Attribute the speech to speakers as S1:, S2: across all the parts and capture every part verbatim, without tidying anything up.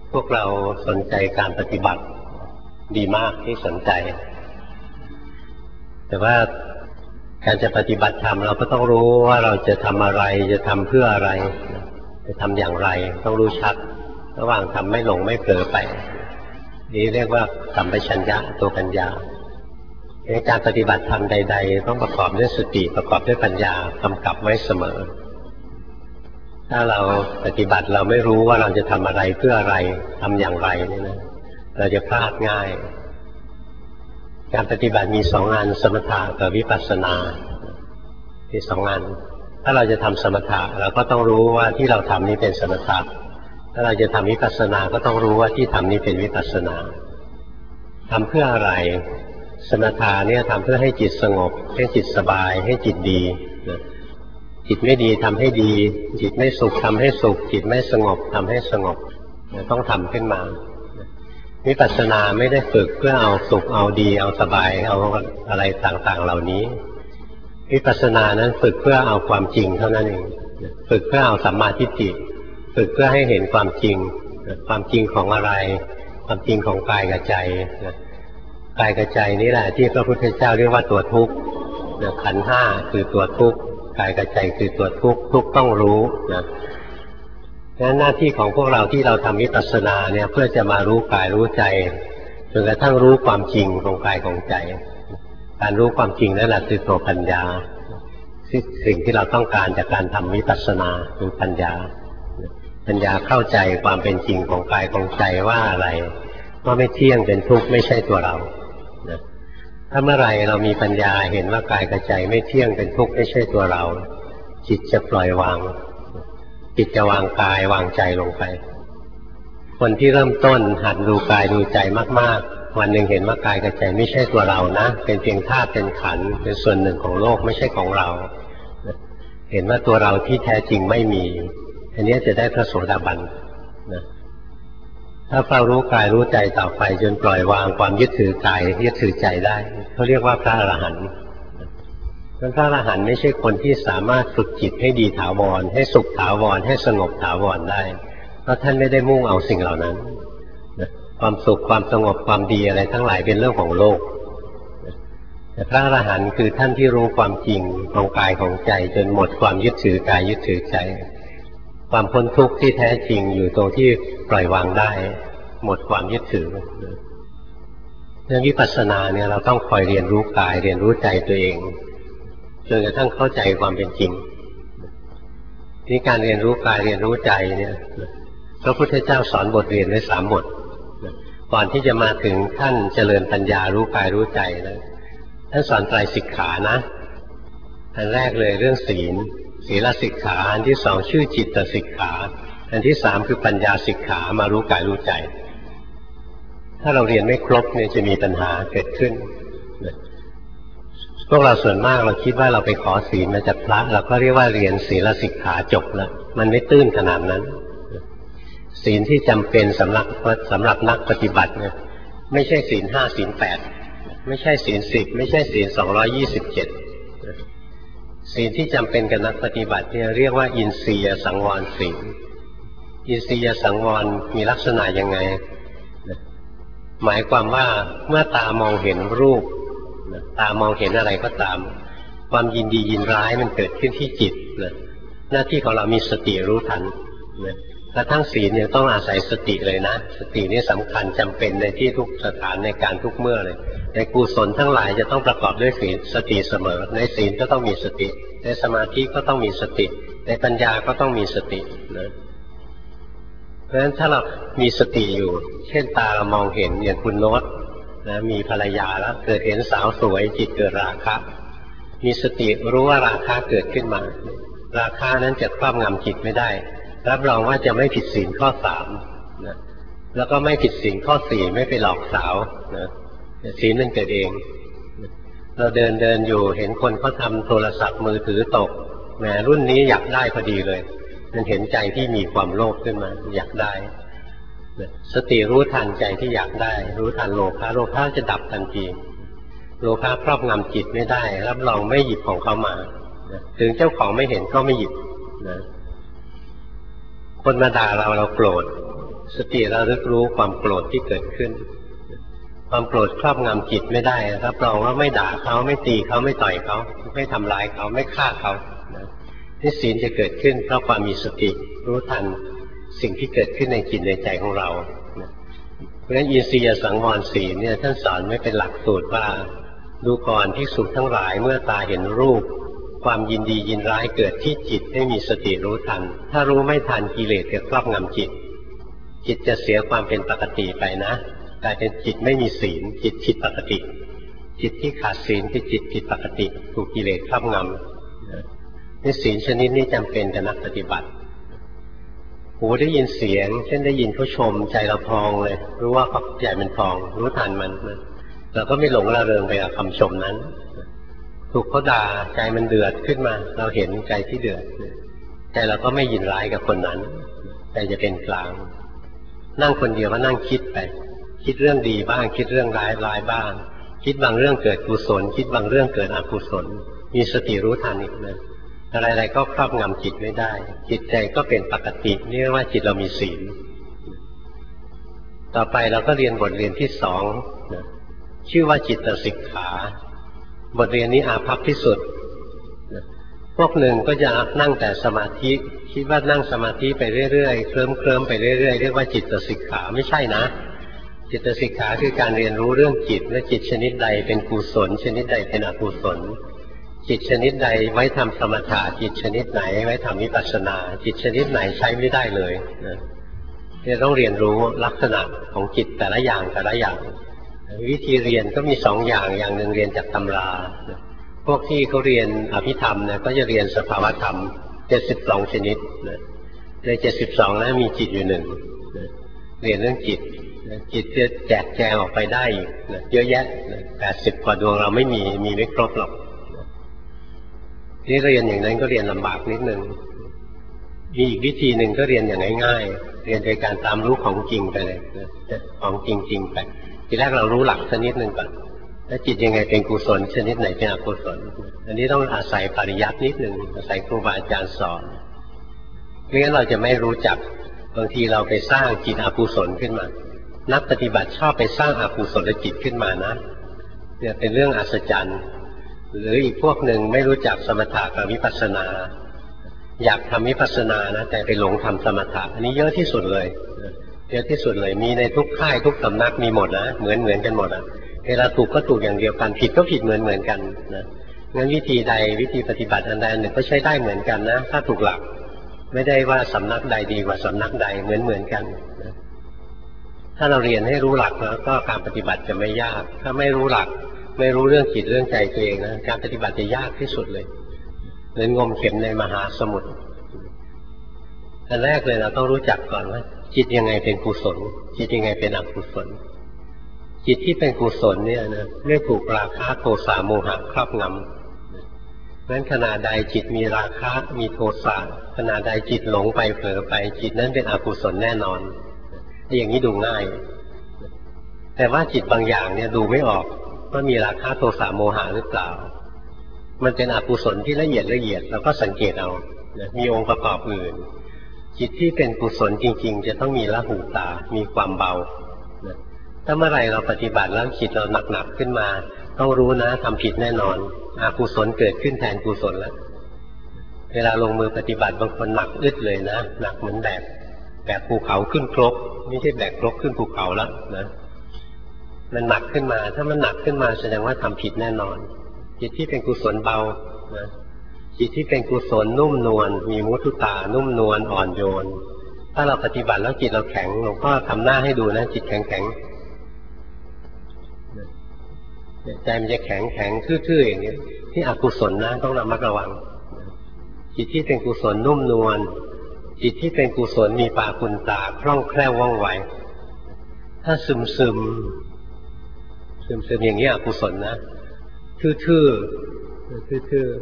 S1: พวกเราสนใจการปฏิบัติดีมากที่สนใจแต่ว่าการจะปฏิบัติธรรมเราก็ต้องรู้ว่าเราจะทำอะไรจะทำเพื่ออะไรจะทำอย่างไรต้องรู้ชัดระหว่างทำไม่หลงไม่เผลอไปนี่เรียกว่าสัมปชัญญะตัวปัญญาในการปฏิบัติธรรมใดๆต้องประกอบด้วยสติประกอบด้วยปัญญากำกับไว้เสมอถ้าเราปฏิบัติเราไม่รู้ว่าเราจะทำอะไรเพื่ออะไรทำอย่างไรนี่นะเราจะพลาดง่ายการปฏิบัติมีสองงานสมถะกับวิปัสสนาที่สองงานถ้าเราจะทำสมถะเราก็ต้องรู้ว่าที่เราทำนี้เป็นสมถะถ้าเราจะทำวิปัสสนาก็ต้องรู้ว่าที่ทำนี้เป็นวิปัสสนาทำเพื่ออะไรสมถะเนี่ยทำเพื่อให้จิตสงบให้จิตสบายให้จิตดีจิตไม่ดีทำให้ดีจิตไม่สุขทำให้สุขจิตไม่สงบทำให้สงบต้องทำขึ้นมาวิปัสสนาไม่ได้ฝึกเพื่อเอาสุขเอาดีเอาสบายเอาอะไรต่างๆเหล่านี้วิปัสสนานั้นฝึกเพื่อเอาความจริงเท่านั้นเองฝึกเพื่อเอาสัมมาทิฏฐิฝึกเพื่อให้เห็นความจริงความจริงของอะไรความจริงของกายกับใจกายกับใจนี่แหละที่พระพุทธเจ้าเรียกว่าตัวทุกข์ขันธ์ห้าคือตัวทุกข์กายกับใจคือตัวทุกข์ทุกข์ต้องรู้นะงั้นหน้าที่ของพวกเราที่เราทำวิปัสสนาเนี่ยเพื่อจะมารู้กายรู้ใจจนกระทั่งรู้ความจริงของกายของใจการรู้ความจริงนั่นแหละคือตัวปัญญาสิ่งที่เราต้องการจากการทำวิปัสสนาคือปัญญาปัญญาเข้าใจความเป็นจริงของกายของใจว่าอะไรว่าไม่เที่ยงเป็นทุกข์ไม่ใช่ตัวเรานะถ้าเมื่อไรเรามีปัญญาเห็นว่ากายกับใจไม่เที่ยงเป็นทุกข์ไม่ใช่ตัวเราจิตจะปล่อยวางจิตจะวางกายวางใจลงไปคนที่เริ่มต้นหัดดูกายดูใจมากๆวันหนึ่งเห็นว่ากายกับใจไม่ใช่ตัวเรานะเป็นเพียงธาตุเป็นขันธ์เป็นส่วนหนึ่งของโลกไม่ใช่ของเราเห็นว่าตัวเราที่แท้จริงไม่มีอันนี้จะได้พระโสดาบันนะถ้าเรารู้กายรู้ใจต่อไปจนปล่อยวางความยึดถือกายยึดถือใจได้เขาเรียกว่าพระอรหันต์พระอรหันต์ไม่ใช่คนที่สามารถฝึกจิตให้ดีถาวรให้สุขถาวรให้สงบถาวรได้เพราะท่านไม่ได้มุ่งเอาสิ่งเหล่านั้นความสุขความสงบความดีอะไรทั้งหลายเป็นเรื่องของโลกแต่พระอรหันต์คือท่านที่รู้ความจริงของกายของใจจนหมดความยึดถือกายยึดถือใจความพ้นทุกข์ที่แท้จริงอยู่ตรงที่ปล่อยวางได้หมดความยึดถือเรื่องวิปัสสนาเนี่ยเราต้องคอยเรียนรู้กายเรียนรู้ใจตัวเองจนกระทั่งเข้าใจความเป็นจริงนี่การเรียนรู้กายเรียนรู้ใจเนี่ยพระพุทธเจ้าสอนบทเรียนไว้สามบทก่อนที่จะมาถึงท่านเจริญปัญญารู้กายรู้ใจนะท่านสอนไตรสิกขานะอันแรกเลยเรื่องศีลศีลสิกขาอันที่สองชื่อจิตสิกขาอันที่สามคือปัญญาสิกขามารู้กายรู้ใจถ้าเราเรียนไม่ครบเนี่ยจะมีปัญหาเกิดขึ้นพวกเราส่วนมากเราคิดว่าเราไปขอศีลมาจากพระเราก็เรียกว่าเรียนศีลสิกขาจบแล้วมันไม่ตื้นขนาดนั้นศีลที่จำเป็นสำหรับสำหรับนักปฏิบัติเนี่ยไม่ใช่ศีลห้าศีลแปดไม่ใช่ศีลสิบไม่ใช่ศีลสองร้อยยี่สิบเจ็ดศีลที่จำเป็นกับนักปฏิบัติเนี่ยเรียกว่าอินทรียสังวรศีลอินทรียสังวรมีลักษณะยังไงหมายความว่าเมื่อตามองเห็นรูปตามองเห็นอะไรก็ตามความยินดียินร้ายมันเกิดขึ้นที่จิตนะหน้าที่ของเรามีสติรู้ทันนะกระทั่งศีลเนี่ยต้องอาศัยสติเลยนะสตินี่สำคัญจำเป็นในที่ทุกสถานในการทุกเมื่อเลยในกุศลทั้งหลายจะต้องประกอบด้วยศีลสติเสมอในศีลก็ต้องมีสติในสมาธิก็ต้องมีสติในปัญญาก็ต้องมีสตินะเพราะฉะนั้นถ้าเรามีสติอยู่เช่นตาเรามองเห็นอย่างคุณโน้ตนะมีภรรยาแล้วเกิดเห็นสาวสวยจิตเกิดราคะมีสติรู้ว่าราคะเกิดขึ้นมาราคะนั้นจะครอบงำจิตไม่ได้รับรองว่าจะไม่ผิดศีลข้อสามนะแล้วก็ไม่ผิดศีลข้อสี่ไม่ไปหลอกสาวนะศีลมันเกิดเองเราเดินเดินอยู่เห็นคนเขาทำโทรศัพท์มือถือตกแหมรุ่นนี้อยากได้พอดีเลยมันเห็นใจที่มีความโลภขึ้นมาอยากได้สติรู้ทันใจที่อยากได้รู้ทันโลภะโลภะจะดับทันทีโลภะครอบงำจิตไม่ได้รับรองไม่หยิบของเขามาถึงเจ้าของไม่เห็นก็ไม่หยิบนะคนมาด่าเราเราโกรธสติระลึกรู้ความโกรธที่เกิดขึ้นความโกรธครอบงำจิตไม่ได้รับรองว่าไม่ด่าเขาไม่ตีเขาไม่ต่อยเขาไม่ทำร้ายเขาไม่ฆ่าเขานี่ศีลจะเกิดขึ้นเพราะความมีสติรู้ทันสิ่งที่เกิดขึ้นในจิตในใจของเราเพราะฉะนั้นอินทรียสังวรศีลเนี่ยท่านสอนไม่เป็นหลักสูตรว่าดูก่อนภิกษุทั้งหลายเมื่อตาเห็นรูปความยินดียินร้ายเกิดที่จิตให้มีสติรู้ทันถ้ารู้ไม่ทันกิเลสจะครอบงำจิตจิตจะเสียความเป็นปกติไปนะกลายเป็นจิตไม่มีศีลจิตผิดปกติจิตที่ขาดศีลคือจิตผิดปกติถูกกิเลสครอบงำนี่ศีลชนิดนี้จำเป็นกับนักปฏิบัติหูได้ยินเสียงเช่นได้ยินเขาชมใจเราพองเลยรู้ว่าเขาใหญ่เป็นพองรู้ทันมันเราก็ไม่หลงระเริงไปกับคำชมนั้นถูกเขาด่าใจมันเดือดขึ้นมาเราเห็นใจที่เดือดใจเราก็ไม่ยินร้ายกับคนนั้นใจจะเป็นกลางนั่งคนเดียวก็นั่งคิดไปคิดเรื่องดีบ้างคิดเรื่องร้ายร้ายบ้างคิดบางเรื่องเกิดกุศลคิดบางเรื่องเกิดอกุศลมีสติรู้ทันอีกนะอะไรๆก็ครอบงำจิตไม่ได้จิตใจก็เป็นปกตินี่เรียกว่าจิตเรามีศีลต่อไปเราก็เรียนบทเรียนที่สองนะชื่อว่าจิตสิกขาบทเรียนนี้อาภัพที่สุดนะพวกหนึ่งก็จะนั่งแต่สมาธิคิดว่านั่งสมาธิไปเรื่อยๆเคลิ้มเคลิ้มไปเรื่อยๆเรียกว่าจิตสิกขาไม่ใช่นะจิตสิกขาคือการเรียนรู้เรื่องจิตและจิตชนิดใดเป็นกุศลชนิดใดเป็นอกุศลจิตชนิดใดไว้ทำสมถะจิตชนิดไหนไว้ทำวิปัสสนาจิตชนิดไหนใช้ไม่ได้เลยนะจะต้องเรียนรู้ลักษณะของจิตแต่ละอย่างแต่ละอย่างวิธีเรียนก็มีสองอย่างอย่างหนึ่งเรียนจากตำราพวกที่เขาเรียนอภิธรรมเนี่ยก็จะเรียนสภาวธรรมเจ็ดสิบสองชนิดในเจ็ดสิบสองนั้นมีจิตอยู่หนึ่งเรียนเรื่องจิตจิตจะแจกแจงออกไปได้เยอะแยะแปดสิบกว่าดวงเราไม่มีมีไม่ครบหรอกนี่เรียนอย่างนั้นก็เรียนลำบากนิดนึงมีอีกวิธีหนึ่งก็เรียนอย่างง่ายๆเรียนโดยการตามรู้ของจริงไปเลยของจริงๆไปทีแรกเรารู้หลักชนิดหนึ่งก่อนแล้วจิตยังไงเป็นกุศลชนิดไหนเป็นอกุศลอันนี้ต้องอาศัยปริยัตินิดหนึ่งอาศัยครูบาอาจารย์สอนไม่งั้นเราจะไม่รู้จักบางทีเราไปสร้างจิตอกุศลขึ้นมานักปฏิบัติชอบไปสร้างอกุศลจิตขึ้นมานะเนี่ยเป็นเรื่องอัศจรรย์หรืออีกพวกหนึ่งไม่รู้จักสมถะกับวิปัสสนาอยากทำวิปัสสนานะแต่ไปหลงทำสมถะอันนี้เยอะที่สุดเลยเยอะที่สุดเลยมีในทุกค่ายทุกสำนักมีหมดนะเหมือนเหมือนกันหมดอ่ะเวลาถูกก็ถูกอย่างเดียวกันผิดก็ผิดเหมือนเหมือนกันนะงั้นวิธีใดวิธีปฏิบัติอันใดอันหนึ่งก็ใช้ได้เหมือนกันนะถ้าถูกหลักไม่ได้ว่าสำนักใดดีกว่าสำนักใดเหมือนเหมือนกันนะถ้าเราเรียนให้รู้หลักแล้วก็การปฏิบัติจะไม่ยากถ้าไม่รู้หลักไม่รู้เรื่องจิตเรื่องใจตัวเองนะการปฏิบัติจะยากที่สุดเลยเหมือนงมเข็มในมหาสมุทรอันแรกเลยเราต้องรู้จักก่อนว่าจิตยังไงเป็นกุศลจิตยังไงเป็นอกุศลจิตที่เป็นกุศลเนี่ยนะไม่ถูกราคะโทสะโมหะครอบงำเพราะฉะนั้นขณะใดจิตมีราคะมีโทสะขณะใดจิตหลงไปเผลอไปจิตนั้นเป็นอกุศลแน่นอนอย่างนี้ดูง่ายแต่ว่าจิตบางอย่างเนี่ยดูไม่ออกว่ามีราคะโทสะโมหะหรือเปล่ามันเป็นอกุศลที่ละเอียดละเอียดเราก็สังเกตเอามีองค์ประกอบอื่นจิตที่เป็นกุศลจริงๆจะต้องมีละหูตามีความเบาถ้าเมื่อไรเราปฏิบัติแล้วจิตเราหนักๆขึ้นมาต้องรู้นะทำผิดแน่นอนอกุศลเกิดขึ้นแทนกุศลแล้วเวลาลงมือปฏิบัติบางคนหนักอึดเลยนะหนักเหมือนแบกแบกภูเขาขึ้นครกไม่ใช่แบกครกขึ้นภูเขาแล้วนะมันหนักขึ้นมาถ้ามันหนักขึ้นมาแสดงว่าทำผิดแน่นอนจิตที่เป็นกุศลเบานะจิตที่เป็นกุศลนุ่มนวลมีมุทุตานุ่มนวลอ่อนโยนถ้าเราปฏิบัติแล้วจิตเราแข็งหลวงพ่อทำหน้าให้ดูนะจิตแข็งแข็งใจมันจะแข็งแข็งทื่อๆอย่างนี้ที่อกุศลนะต้องระมัดระวังจิตที่เป็นกุศลนุ่มนวลจิตที่เป็นกุศลมีปาคุณตาคล่องแคล่วว่องไวถ้าซึมซึมซึมซึมอย่างนี้อกุศลนะทื่อๆทื่อๆทื่อ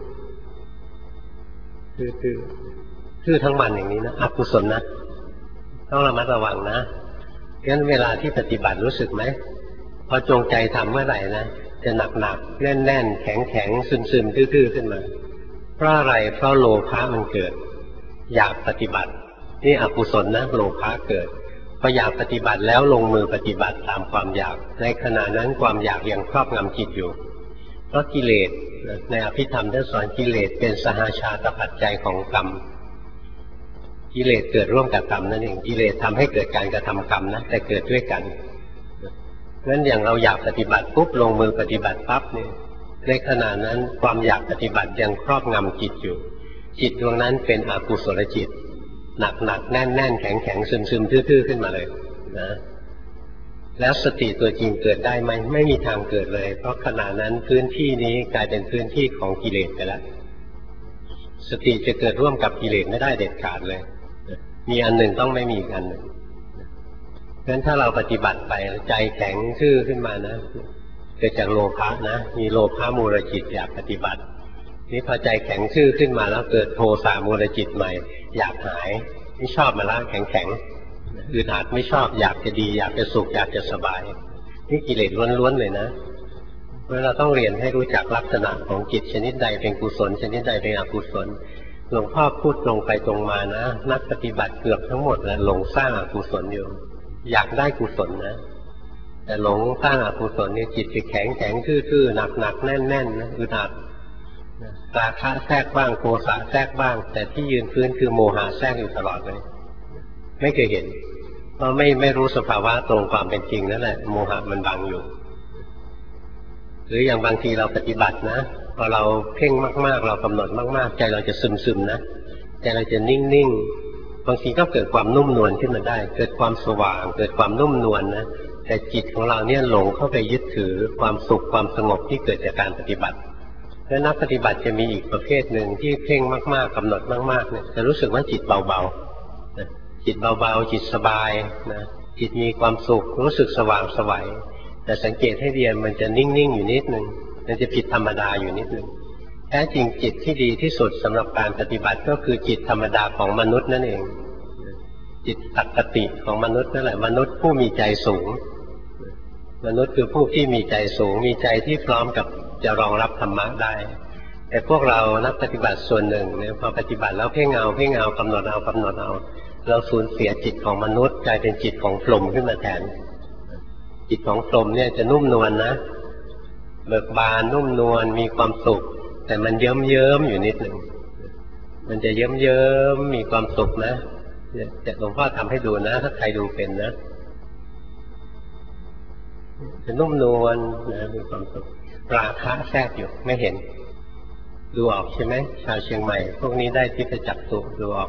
S1: ๆทื่อทั้งวันอย่างนี้นะอกุศลนะต้องระมัดระวังนะงั้นเวลาที่ปฏิบัติรู้สึกไหมพอจงใจทำเมื่อไหร่นะจะหนักๆแน่นๆแข็งๆซึมๆทื่อๆขึ้นมาเพราะอะไรเพราะโลภะมันเกิดอยากปฏิบัตินี่อกุศลนะโลภะเกิดพออยากปฏิบัติแล้วลงมือปฏิบัติตามความอยากในขณะนั้นความอยากยังครอบงำจิตอยู่เพราะกิเลสในอภิธรรมท่านสอนกิเลสเป็นสหชาตปัจจัยของกรรมกิเลสเกิดร่วมกับกรรมนั่นเองกิเลสทำให้เกิดการกระทำกรรมนะแต่เกิดด้วยกันงั้นอย่างเราอยากปฏิบัติปุ๊บลงมือปฏิบัติปั๊บเนี่ยในขณะนั้นความอยากปฏิบัติยังครอบงำจิตอยู่จิตดวงนั้นเป็นอกุศลจิตหนักหนักแน่นแน่นแข็งแข็งซึมซึมทื่อๆขึ้นมาเลยนะแล้วสติตัวจริงเกิดได้ไหมไม่มีทางเกิดเลยเพราะขณะนั้นพื้นที่นี้กลายเป็นพื้นที่ของกิเลสไปแล้วสติจะเกิดร่วมกับกิเลสไม่ได้เด็ดขาดเลยมีอันหนึ่งต้องไม่มีอีกอันหนึ่งเพราะฉะนั้นถ้าเราปฏิบัติไปใจแข็งทื่อขึ้นมานะเกิดจากโลภะนะมีโลภะมูลจิตอยากปฏิบัตินี่พอใจแข็งทื่อขึ้นมาแล้วเกิดโทสะมูลจิตใหม่อยากหายไม่ชอบมาละแข็งแข็งอึดอัดไม่ชอบอยากจะดีอยากจะสุขอยากจะสบายนี่กิเลสล้วนๆเลยนะเพราะเราต้องเรียนให้รู้จักลักษณะของจิตชนิดใดเป็นกุศลชนิดใดเป็นอกุศลหลวงพ่อพูดตรงไปตรงมานะนักปฏิบัติเกือบทั้งหมดแหละหลงสร้างอกุศลอยู่อยากได้กุศลนะแต่หลงสร้างอกุศลเนี่ยจิตจะแข็งแข็งทื่อๆหนักๆแน่นๆนะอึดอัดราคะแทรกบ้างโทสะแทรกบ้างแต่ที่ยืนพื้นคือโมหะแทรกอยู่ตลอดเลยไม่เคยเห็นเพราะไม่ไม่รู้สภาวะตรงความเป็นจริงนั่นแหละโมหะมันบังอยู่หรืออย่างบางทีเราปฏิบัตินะพอเราเพ่งมากๆเรากำหนดมากๆใจเราจะซึมๆนะใจเราจะนิ่งๆบางทีก็เกิดความนุ่มนวลขึ้นมาได้เกิดความสว่างเกิดความนุ่มนวลนะแต่จิตของเราเนี่ยหลงเข้าไปยึดถือความสุขความสงบที่เกิดจากการปฏิบัติและนักปฏิบัติจะมีอีกประเภทหนึ่งที่เพ่งมากๆกำหนดมากๆเนี่ยจะรู้สึกว่าจิตเบาๆนะจิตเบาๆจิตสบายนะจิตมีความสุขรู้สึกสว่างไสวแต่สังเกตให้ดีมันจะนิ่งๆอยู่นิดนึงมันจะผิดธรรมดาอยู่นิดนึงแท้จริงจิตที่ดีที่สุดสำหรับการปฏิบัติก็คือจิตธรรมดาของมนุษย์นั่นเองจิตปกติของมนุษย์นั่นแหละมนุษย์ผู้มีใจสูงมนุษย์คือผู้ที่มีใจสูงมีใจที่พร้อมกับจะรองรับธรรมะได้แต่พวกเรานักปฏิบัติส่วนหนึ่งเนี่ยพอปฏิบัติแล้วเพ่งเอาเพ่งเอากำหนดเอากำหนดเอาเราสูญเสียจิตของมนุษย์กลายเป็นจิตของพรหมขึ้นมาแทนจิตของพรหมเนี่ยจะนุ่มนวล นะเบิกบานนุ่มนวลมีความสุขแต่มันเยิ้มเยิ้มอยู่นิดหนึ่งมันจะเยิ้มเยิ้มมีความสุขนะแต่หลวงพ่อทำให้ดูนะถ้าใครดูเป็นนะจะนุ่มนวลนะมีความสุขราคะแทรกอยู่ไม่เห็นดูออกใช่ไหมชาวเชียงใหม่พวกนี้ได้ทิพยจักษุดูออก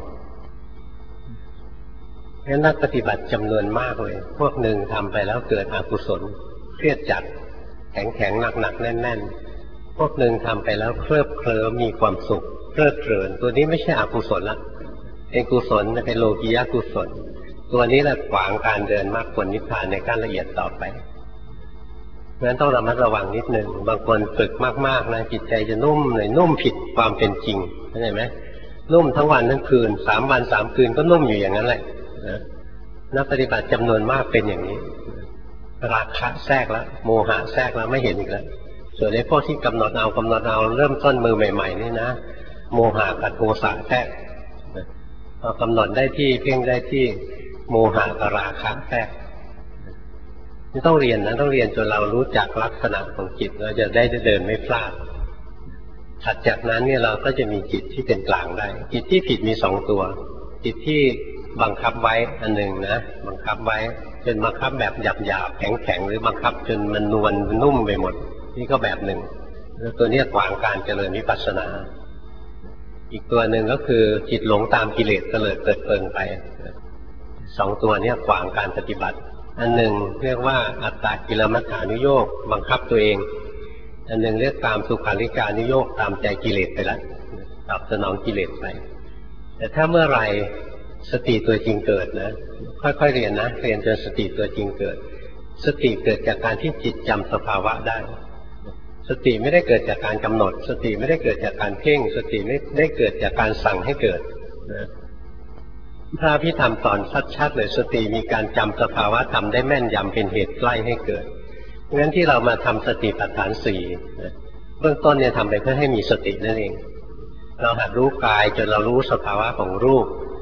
S1: งั้นนักปฏิบัติจำนวนมากเลยพวกหนึ่งทำไปแล้วเกิดอกุศลเครียดจัดแข็งแข็งหนักหนักแน่นแน่นพวกหนึ่งทำไปแล้วเคลิบเคลิ้มมีความสุขเพลิดเพลินตัวนี้ไม่ใช่อกุศลละเป็นกุศลเป็นโลกียกุศลตัวนี้แหละขวางการเดินมรรคผลนิพพานในขั้นละเอียดต่อไปเพราะฉะนั้นต้องระมัดระวังนิดหนึ่งบางคนฝึกมากๆนะจิตใจจะนุ่มเลยนุ่มผิดความเป็นจริงเข้าใจไหมนุ่มทั้งวันทั้งคืนสามวันสามคืนก็นุ่มอยู่อย่างนั้นแหละนะนักปฏิบัติจำนวนมากเป็นอย่างนี้ราคะแทรกแล้วโมหะแทรกแล้วไม่เห็นอีกแล้วส่วนในพวกที่กำหนดเอากำหนดเอาเริ่มต้นมือใหม่ๆนี่นะโมหะกับโทสะแทรกพอกำหนดได้ที่เพ่งได้ที่โมหะกับราคะแทรกนี่ต้องเรียนนะต้องเรียนจนเรารู้จักลักษณะของจิตเราจะได้เดินไม่พลาดถัดจากนั้นเนี่ยเราก็จะมีจิตที่เป็นกลางได้จิตที่ผิดมีสองตัวจิตที่บังคับไว้อันหนึ่งนะบังคับไว้จนบังคับแบบหยาบๆแข็งๆหรือบังคับจนมันนวลนุ่มไปหมดนี่ก็แบบหนึ่งแล้วตัวนี้ขวางการเจริญวิปัสสนาอีกตัวหนึ่งก็คือจิตหลงตามกิเลสเตลิดเปิดเปิงไปสองตัวนี้ขวางการปฏิบัติอันหนึ่งเรียกว่าอัตตกิลมัฏฐานุโยคบังคับตัวเองอันหนึ่งเรียกตามสุขาริกานุโยคตามใจกิเลสไปแล้วตอบสนองกิเลสไปแต่ถ้าเมื่อไหร่สติตัวจริงเกิดนะค่อยๆเรียนนะเรียนจนสติตัวจริงเกิดสติเกิดจากการที่จิตจำสภาวะได้สติไม่ได้เกิดจากการกำหนดสติไม่ได้เกิดจากการเพ่งสติไม่ได้เกิดจากการสั่งให้เกิดนะพระพิธรรมสอนชัดๆเลยสติมีการจำสภาวะธรรมได้แม่นยำเป็นเหตุใกล้ให้เกิดเพราะฉะนั้นที่เรามาทำสติปัฏฐานสี่เบื้องต้นเนี่ยทำไปเพื่อให้มีสตินั่นเองเราหัดรู้กายจนเรารู้สภาวะของรูป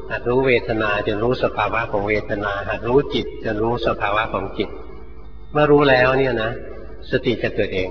S1: หัดรู้เวทนาจนรู้สภาวะของเวทนาหัดรู้จิตจนรู้สภาวะของจิตเมื่อรู้แล้วเนี่ยนะสติจะเกิดเอง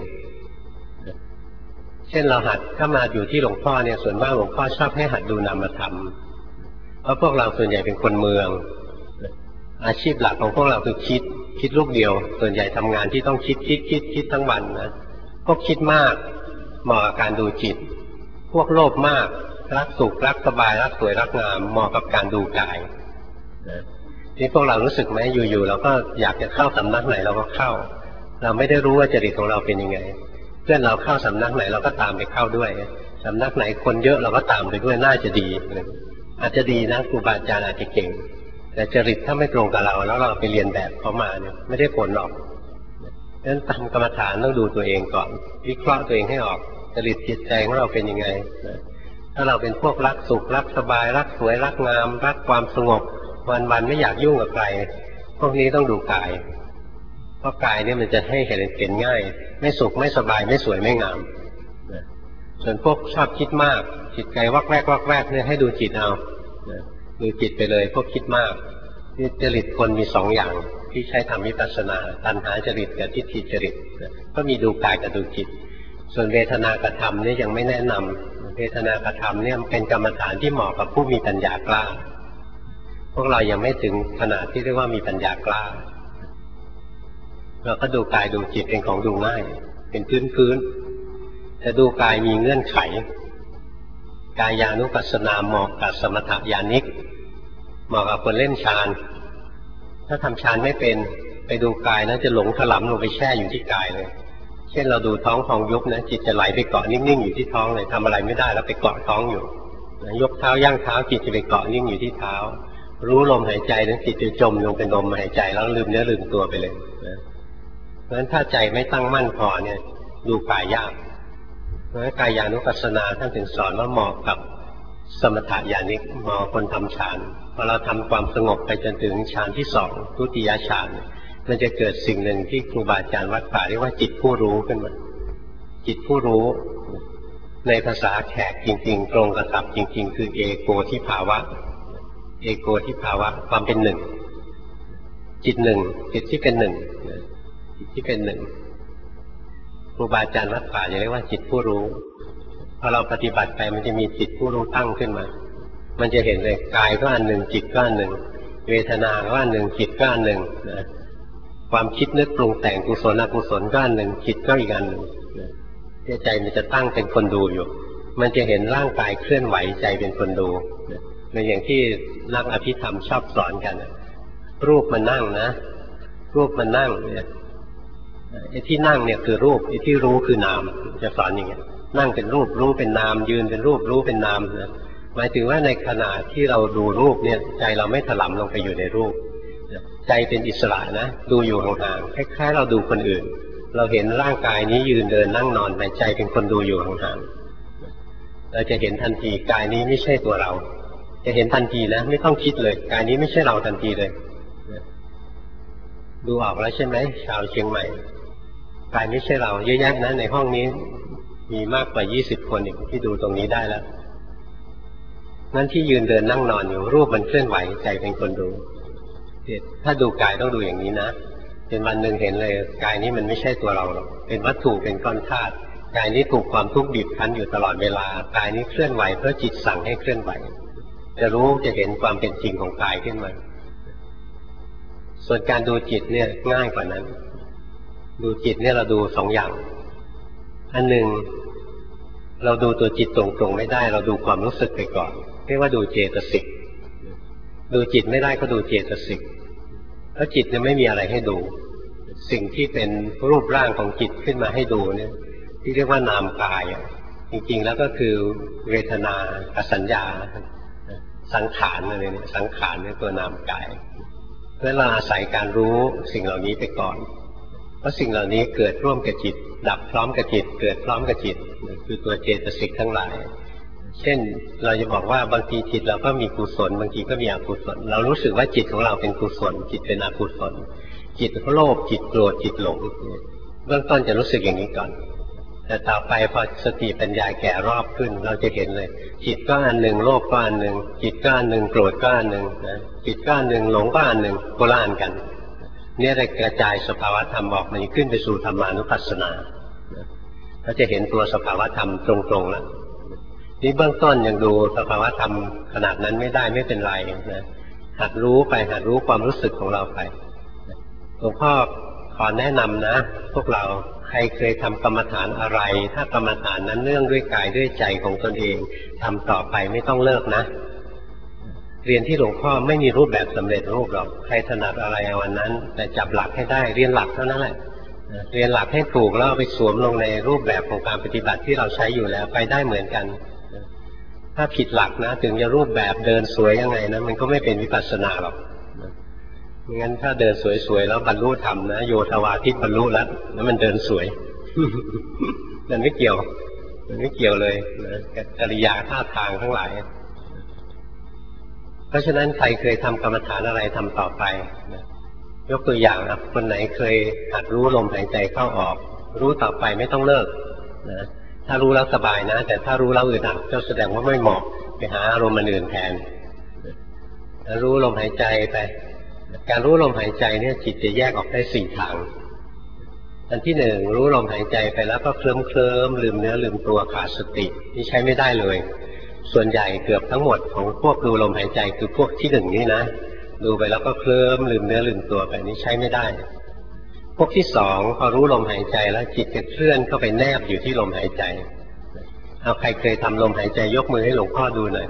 S1: เช่นเราหัดถ้ามาอยู่ที่หลวงพ่อเนี่ยส่วนมากหลวงพ่อชอบให้หัดดูนามธรรมเพราะพวกเราส่วนใหญ่เป็นคนเมืองอาชีพหลักของพวกเราคือคิดคิดลูกเดียวส่วนใหญ่ทำงานที่ต้องคิดคิดคิดคิดทั้งวันนะพวกคิดมากเหมาะกับการดูจิตพวกโลภมากรักสุขรักสบายรักสวยรักงามเหมาะกับการดูกายนะที่พวกเรารู้สึกไหมอยู่ๆเราก็อยากจะเข้าสำนักไหนเราก็เข้าเราไม่ได้รู้ว่าจริตของเราเป็นยังไงเพื่อนเราเข้าสำนักไหนเราก็ตามไปเข้าด้วยสำนักไหนคนเยอะเราก็ตามไปด้วยน่าจะดีอาจจะดีนะครูบาอาจารย์อาจจะเก่งแต่จริตถ้าไม่ตรงกับเราแล้วเราไปเรียนแบบเขามาเนี่ยไม่ได้ผลหรอกดังนั้นทำกรรมฐานต้องดูตัวเองก่อนวิเคราะห์ตัวเองให้ออกจริตจิตใจของเราเป็นยังไงถ้าเราเป็นพวกรักสุขรักสบายรักสวยรักงามรักความสงบวันๆไม่อยากยุ่งกับใครพวกนี้ต้องดูกายเพราะกายเนี่ยมันจะให้เห็นเห็นง่ายไม่สุขไม่สบายไม่สวยไม่งามส่วนพวกชอบคิดมากจิตใจวักแวกวักแวกเนี่ยให้ดูจิตเอาดูจิตไปเลยพวกคิดมากจริตคนมีสองอย่างที่ใช้ทำวิปัสสนาตัณหาจริตกับทิฏฐิจริตก็มีดูกายกับดูจิตส่วนเวทนากระทำเนี่ยยังไม่แนะนำเวทนากระทำเนี่ยเป็นกรรมฐานที่เหมาะกับผู้มีปัญญากล้าพวกเรายังไม่ถึงขนาดที่เรียกว่ามีปัญญากล้าเราก็ดูกายดูจิตเป็นของดูง่ายเป็นพื้นพื้นแต่ดูกายมีเงื่อนไขกายานุปัสสนาเหมาะกับสมถญาณิกเหมาะกับคนเล่นฌานถ้าทำฌานไม่เป็นไปดูกายนะจะหลงถลำลงไปแช่อยู่ที่กายเลยเช่นเราดูท้องพองยุบนะจิตจะไหลไปเกาะนิ่งๆอยู่ที่ท้องเลยทำอะไรไม่ได้แล้วไปเกาะท้องอยู่ยกเท้าย่างเท้าจิตจะไปเกาะนิ่งอยู่ที่เท้ารู้ลมหายใจนั้นจิตจะจมลงเป็นลมหายใจแล้วลืมเนื้อลืมตัวไปเลยนะเพราะฉะนั้นถ้าใจไม่ตั้งมั่นพอเนี่ยดูกายยากเพราะฉะนั้นกายานุปัสสนาท่านถึงสอนว่าเหมาะกับสมถญาณิกเหมาะคนทำฌานพอเราทำความสงบไปจนถึงฌานที่สองทุติยฌานมันจะเกิดสิ่งหนึ่งที่ครูบาอาจารย์วัดป่าเรียกว่าจิตผู้รู้ขึ้นมาจิตผู้รู้ในภาษาแขกจริงๆตรงกับศัพท์จริงๆคือเอโกทิภาวะเอโกทิภาวะความเป็นหนึ่งจิตหนึ่งจิตที่เป็นหนึ่งจิตที่เป็นหนึ่งครูบาอาจารย์วัดป่าจะเรียกว่าจิตผู้รู้พอเราปฏิบัติไปมันจะมีจิตผู้รู้ตั้งขึ้นมามันจะเห็นเลยกายก็อันหนึ่งจิตก็อันหนึ่งเวทนาก็อันหนึ่งจิตก็อันหนึ่งนะความคิดนึกปรุงแต่งกุศลอกุศลก็อันหนึ่งจิตก็อีกอันหนึ่งใจมันจะตั้งเป็นคนดูอยู่มันจะเห็นร่างกายเคลื่อนไหวใจเป็นคนดูในอย่างที่นักอภิธรรมชอบสอนกันรูปมันนั่งนะรูปมันนั่งเนี่ยไอ้ที่นั่งเนี่ยคือรูปไอ้ที่รู้คือนามจะสอนอย่างเงี้ยนั่งเป็นรูปรู้เป็นนามยืนเป็นรูปรู้เป็นนามนะหมายถึงว่าในขณะที่เราดูรูปเนี่ยใจเราไม่ถลำลงไปอยู่ในรูปใจเป็นอิสระนะดูอยู่ห่างๆคล้ายๆเราดูคนอื่นเราเห็นร่างกายนี้ยืนเดินนั่งนอนแต่ใจเป็นคนดูอยู่ห่างๆเราจะเห็นทันทีกายนี้ไม่ใช่ตัวเราจะเห็นทันทีนะไม่ต้องคิดเลยกายนี้ไม่ใช่เราทันทีเลยดูออกแล้วใช่ไหมชาวเชียงใหม่กายไม่ใช่เราเยอะแยะนะในห้องนี้มีมากกว่ายี่สิบคนอีกที่ดูตรงนี้ได้แล้วนั่นที่ยืนเดินนั่งนอนอยู่รูปมันเคลื่อนไหวใจเป็นคนดูถ้าดูกายต้องดูอย่างนี้นะเป็นวันหนึ่งเห็นเลยกายนี้มันไม่ใช่ตัวเราหรอกเป็นวัตถุเป็นก้อนธาตุกายนี้ถูกความทุกข์บีบคั้นอยู่ตลอดเวลากายนี้เคลื่อนไหวเพราะจิตสั่งให้เคลื่อนไหวจะรู้จะเห็นความเป็นจริงของกายขึ้นมาส่วนการดูจิตเนี่ยง่ายกว่านั้นดูจิตเนี่ยเราดูสองอย่างอันหนึ่งเราดูตัวจิตตรงๆไม่ได้เราดูความรู้สึกไปก่อนเรียกว่าดูเจตสิกดูจิตไม่ได้ก็ดูเจตสิกเพราะจิตเนี่ยไม่มีอะไรให้ดูสิ่งที่เป็นรูปร่างของจิตขึ้นมาให้ดูเนี่ยที่เรียกว่านามกายจริงๆแล้วก็คือเวทนาอสัญญาสังขารอะไรเนี่ยสังขารเนี่ยตัวนามกายเพื่อเราอาศัยการรู้สิ่งเหล่านี้ไปก่อนเพราะสิ่งเหล่านี้เกิดร่วมกับจิตดับพร้อมกับจิตเกิดพร้อมกับจิตคือตัวเจตสิกทั้งหลายเช่นเราจะบอกว่าบางทีจิตเราก็มีกุศลบางทีก็มีอกุศลเรารู้สึกว่าจิตของเราเป็นกุศลจิตเป็นอกุศลจิตโลภจิตโกรธจิตหลงเบื้องต้นจะรู้สึกอย่างนี้ก่อนแต่ต่อไปพอสติปัญญาแก่รอบขึ้นเราจะเห็นเลยจิตก็อันหนึ่งโลภก็อันหนึ่งจิตก็อันหนึ่งโกรธก็อันหนึ่งนะจิตก็อันหนึ่งหลงก็อันหนึ่งโคละอันกันเนี่ยได้กระจายสภาวะธรรมออกมันขึ้นไปสู่ธรรมานุปัสสนาเราจะเห็นตัวสภาวะธรรมตรงๆแล้วนี่เบื้องต้นยังดูสภาวะธรรมขนาดนั้นไม่ได้ไม่เป็นไรนะหัดรู้ไปหัดรู้ความรู้สึกของเราไปหลวงพ่อขอแนะนำนะพวกเราใครเคยทำกรรมฐานอะไรถ้ากรรมฐานนั้นเนื่องด้วยกายด้วยใจของตนเองทำต่อไปไม่ต้องเลิกนะเรียนที่หลวงพ่อไม่มีรูปแบบสำเร็จรูปหรอกใครถนัดอะไรวันนั้นแต่จับหลักให้ได้เรียนหลักเท่านั้นแหละเรียนหลักให้ถูกแล้วเอาไปสวมลงในรูปแบบของการปฏิบัติที่เราใช้อยู่แล้วไปได้เหมือนกันถ้าผิดหลักนะถึงจะรูปแบบเดินสวยยังไงนะมันก็ไม่เป็นวิปัสสนาหรอกงั้นถ้าเดินสวยๆแล้วบรรลุธรรมนะโยธวาทิบรรลุแล้วแล้วมันเดินสวยมันไม่เกี่ยวมันไม่เกี่ยวเลยนะกริยาท่าทางทั้งหลายเพราะฉะนั้นใครเคยทำกรรมฐานอะไรทำต่อไปนะยกตัวอย่างนะคนไหนเคยหัดรู้ลมหายใจเข้าออกรู้ต่อไปไม่ต้องเลิกนะถ้ารู้แล้วสบายนะแต่ถ้ารู้แล้วอึดอัดก็แสดงว่าไม่เหมาะไปหาอารมณ์อื่นแทนรู้ลมหายใจไปการรู้ลมหายใจเนี่ยจิตจะแยกออกได้สี่ทางอันที่หนึ่งรู้ลมหายใจไปแล้วก็เคลิ้มเคลิ้มลืมเนื้อลืมตัวขาดสตินี่ใช้ไม่ได้เลยส่วนใหญ่เกือบทั้งหมดของพวกดูลมหายใจคือพวกที่หนึ่งนี่นะดูไปแล้วก็เคลิ้มลืมเนื้อลืมตัวไปนี่ใช้ไม่ได้พวกที่สองพอรู้ลมหายใจแล้วจิตจะเคลื่อนเข้าไปแนบอยู่ที่ลมหายใจเอาใครเคยทำลมหายใจยกมือให้หลวงพ่อดูหน่อย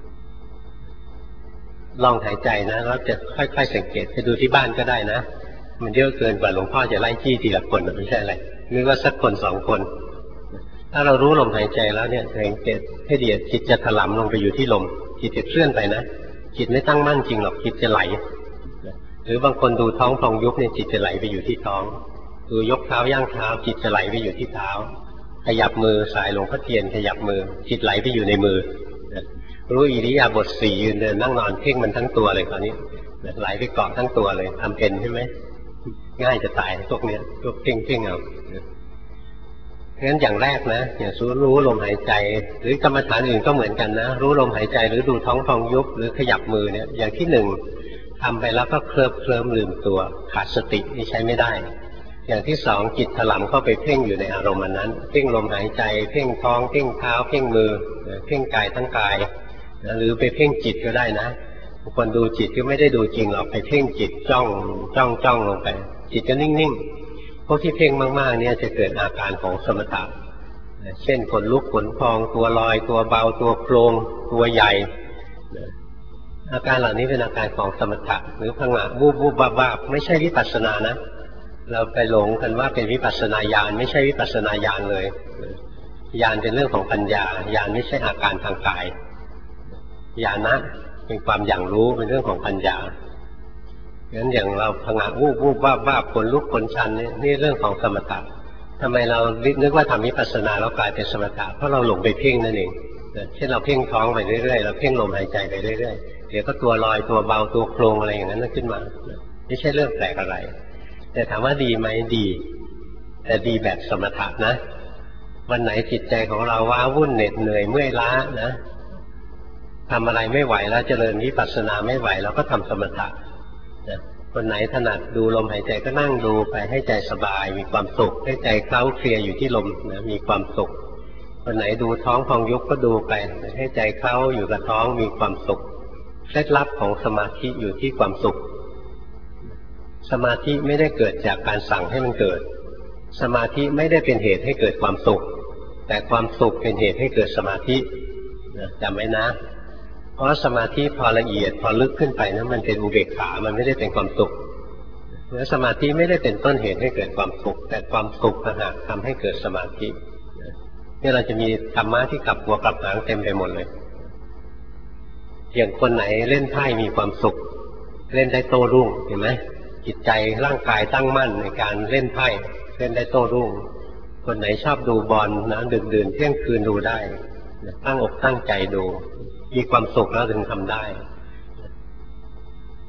S1: ลองหายใจนะแล้วจะค่อยๆสังเกตไปดูที่บ้านก็ได้นะมันเยอะเกินกว่าหลวงพ่อจะไล่จี้ทีละคนไม่ใช่อะไรนึกว่าสักคนสองคนถ้าเรารู้ลมหายใจแล้วเนี่ยสังเกตให้ดีจิตจะถลำลงไปอยู่ที่ลมจิตจะเคลื่อนไปนะจิตไม่ตั้งมั่นจริงหรอกจิตจะไหลหรือบางคนดูท้องพองยุบเนี่ยจิตจะไหลไปอยู่ที่ท้องดูยกเท้าย่างเท้าจิตจะไหลไปอยู่ที่เท้าขยับมือสายหลวงพ่อเทียนขยับมือจิตไหลไปอยู่ในมือรู้อิริยาบถสี่ยืนเดินนั่งนอนเพ่งมันทั้งตัวเลยคราวนี้ไหลไปเกาะทั้งตัวเลยทำเป็นใช่ไหมง่ายจะตายพวกเนี้ยพวกเพ่งเพ่งเอาเพราะฉะนั้นอย่างแรกนะอย่างรู้รู้ลมหายใจหรือกรรมฐานอื่นก็เหมือนกันนะรู้ลมหายใจหรือดูท้องพองยุบหรือขยับมือเนี่ยอย่างที่หนึ่งทำไปแล้วก็เคลิ้มเคลิ้มลืมตัวขาดสตินี่ใช้ไม่ได้อย่างที่สองจิตถลำเข้าไปเพ่งอยู่ในอารมณ์นั้นเพ่งลมหายใจเพ่งท้องเพ่งเท้าเพ่งมือเพ่งกายทั้งกายหรือไปเพ่งจิตก็ได้นะบางคนดูจิตก็ไม่ได้ดูจริงหรอกไปเพ่งจิตจ้องจ้องจ้องลงไปจิตก็นิ่งๆพวกที่เพ่งมากๆเนี่ยจะเกิดอาการของสมถะเช่นขนลุกขนพองตัวลอยตัวเบาตัวโครงตัวใหญ่อาการเหล่านี้เป็นอาการของสมถะหรือผงะวูบวูบบ้าบ้าไม่ใช่วิปัสสนานะเราไปหลงกันว่าเป็นวิปัสสนาญาณไม่ใช่วิปัสสนาญาณเลยญาณเป็นเรื่องของปัญญาญาณไม่ใช่อาการทางกายญาณนะเป็นความอย่างรู้เป็นเรื่องของปัญญางั้นอย่างเราผงะวูบวูบบ้าบ้าขนลุกขนชันนี่นี่เรื่องของสมถะทำไมเรานึกว่าทำวิปัสสนาแล้วกลายเป็นสมถะเพราะเราหลงไปเพ่งนั่นเองเช่นเราเพ่งท้องไปเรื่อยๆเราเพ่งลมหายใจไปเรื่อยๆเดี๋ยวก็ตัวลอยตัวเบาตัวโครงอะไรอย่างนั้นขึ้นมาไม่ใช่เรื่องแปลกอะไรแต่ถามว่าดีไหมดีแต่ดีแบบสมถะนะวันไหนจิตใจของเราว้าวุ่นเหน็ดเหนื่อยเมื่อยล้านะทำอะไรไม่ไหวแล้วเจริญวิปัสสนาไม่ไหวเราก็ทำสมถะนะคนไหนถนัดดูลมหายใจก็นั่งดูไปให้ใจสบายมีความสุขให้ใจเคล้าเคลียอยู่ที่ลมนะมีความสุขคนไหนดูท้องพองยุบก็ดูไปให้ใจเคล้าอยู่กับท้องมีความสุขเคล็ดลับของสมาธิอยู่ที่ความสุขสมาธิไม่ได้เกิดจากการสั่งให้มันเกิดสมาธิไม่ได้เป็นเหตุให้เกิดความสุขแต่ความสุขเป็นเหตุให้เกิดสมาธิจำไว้นะเพราะสมาธิพอละเอียดพอลึกขึ้นไปนั้นมันเป็นอุเบกขามันไม่ได้เป็นความสุขและสมาธิไม่ได้เป็นต้นเหตุให้เกิดความสุขแต่ความสุขต่างหากทำให้เกิดสมาธินี่เราจะมีธรรมะที่กลับหัวกลับหางเต็มไปหมดเลยอย่างคนไหนเล่นไพ่มีความสุขเล่นได้โต้รุ่งเห็นไหมจิตใจร่างกายตั้งมั่นในการเล่นไพ่เล่นได้โต้รุ่งคนไหนชอบดูบอลนะดึกดื่นเที่ยงคืนดูได้ตั้งอกตั้งใจดูมีความสุขแล้วถึงทำได้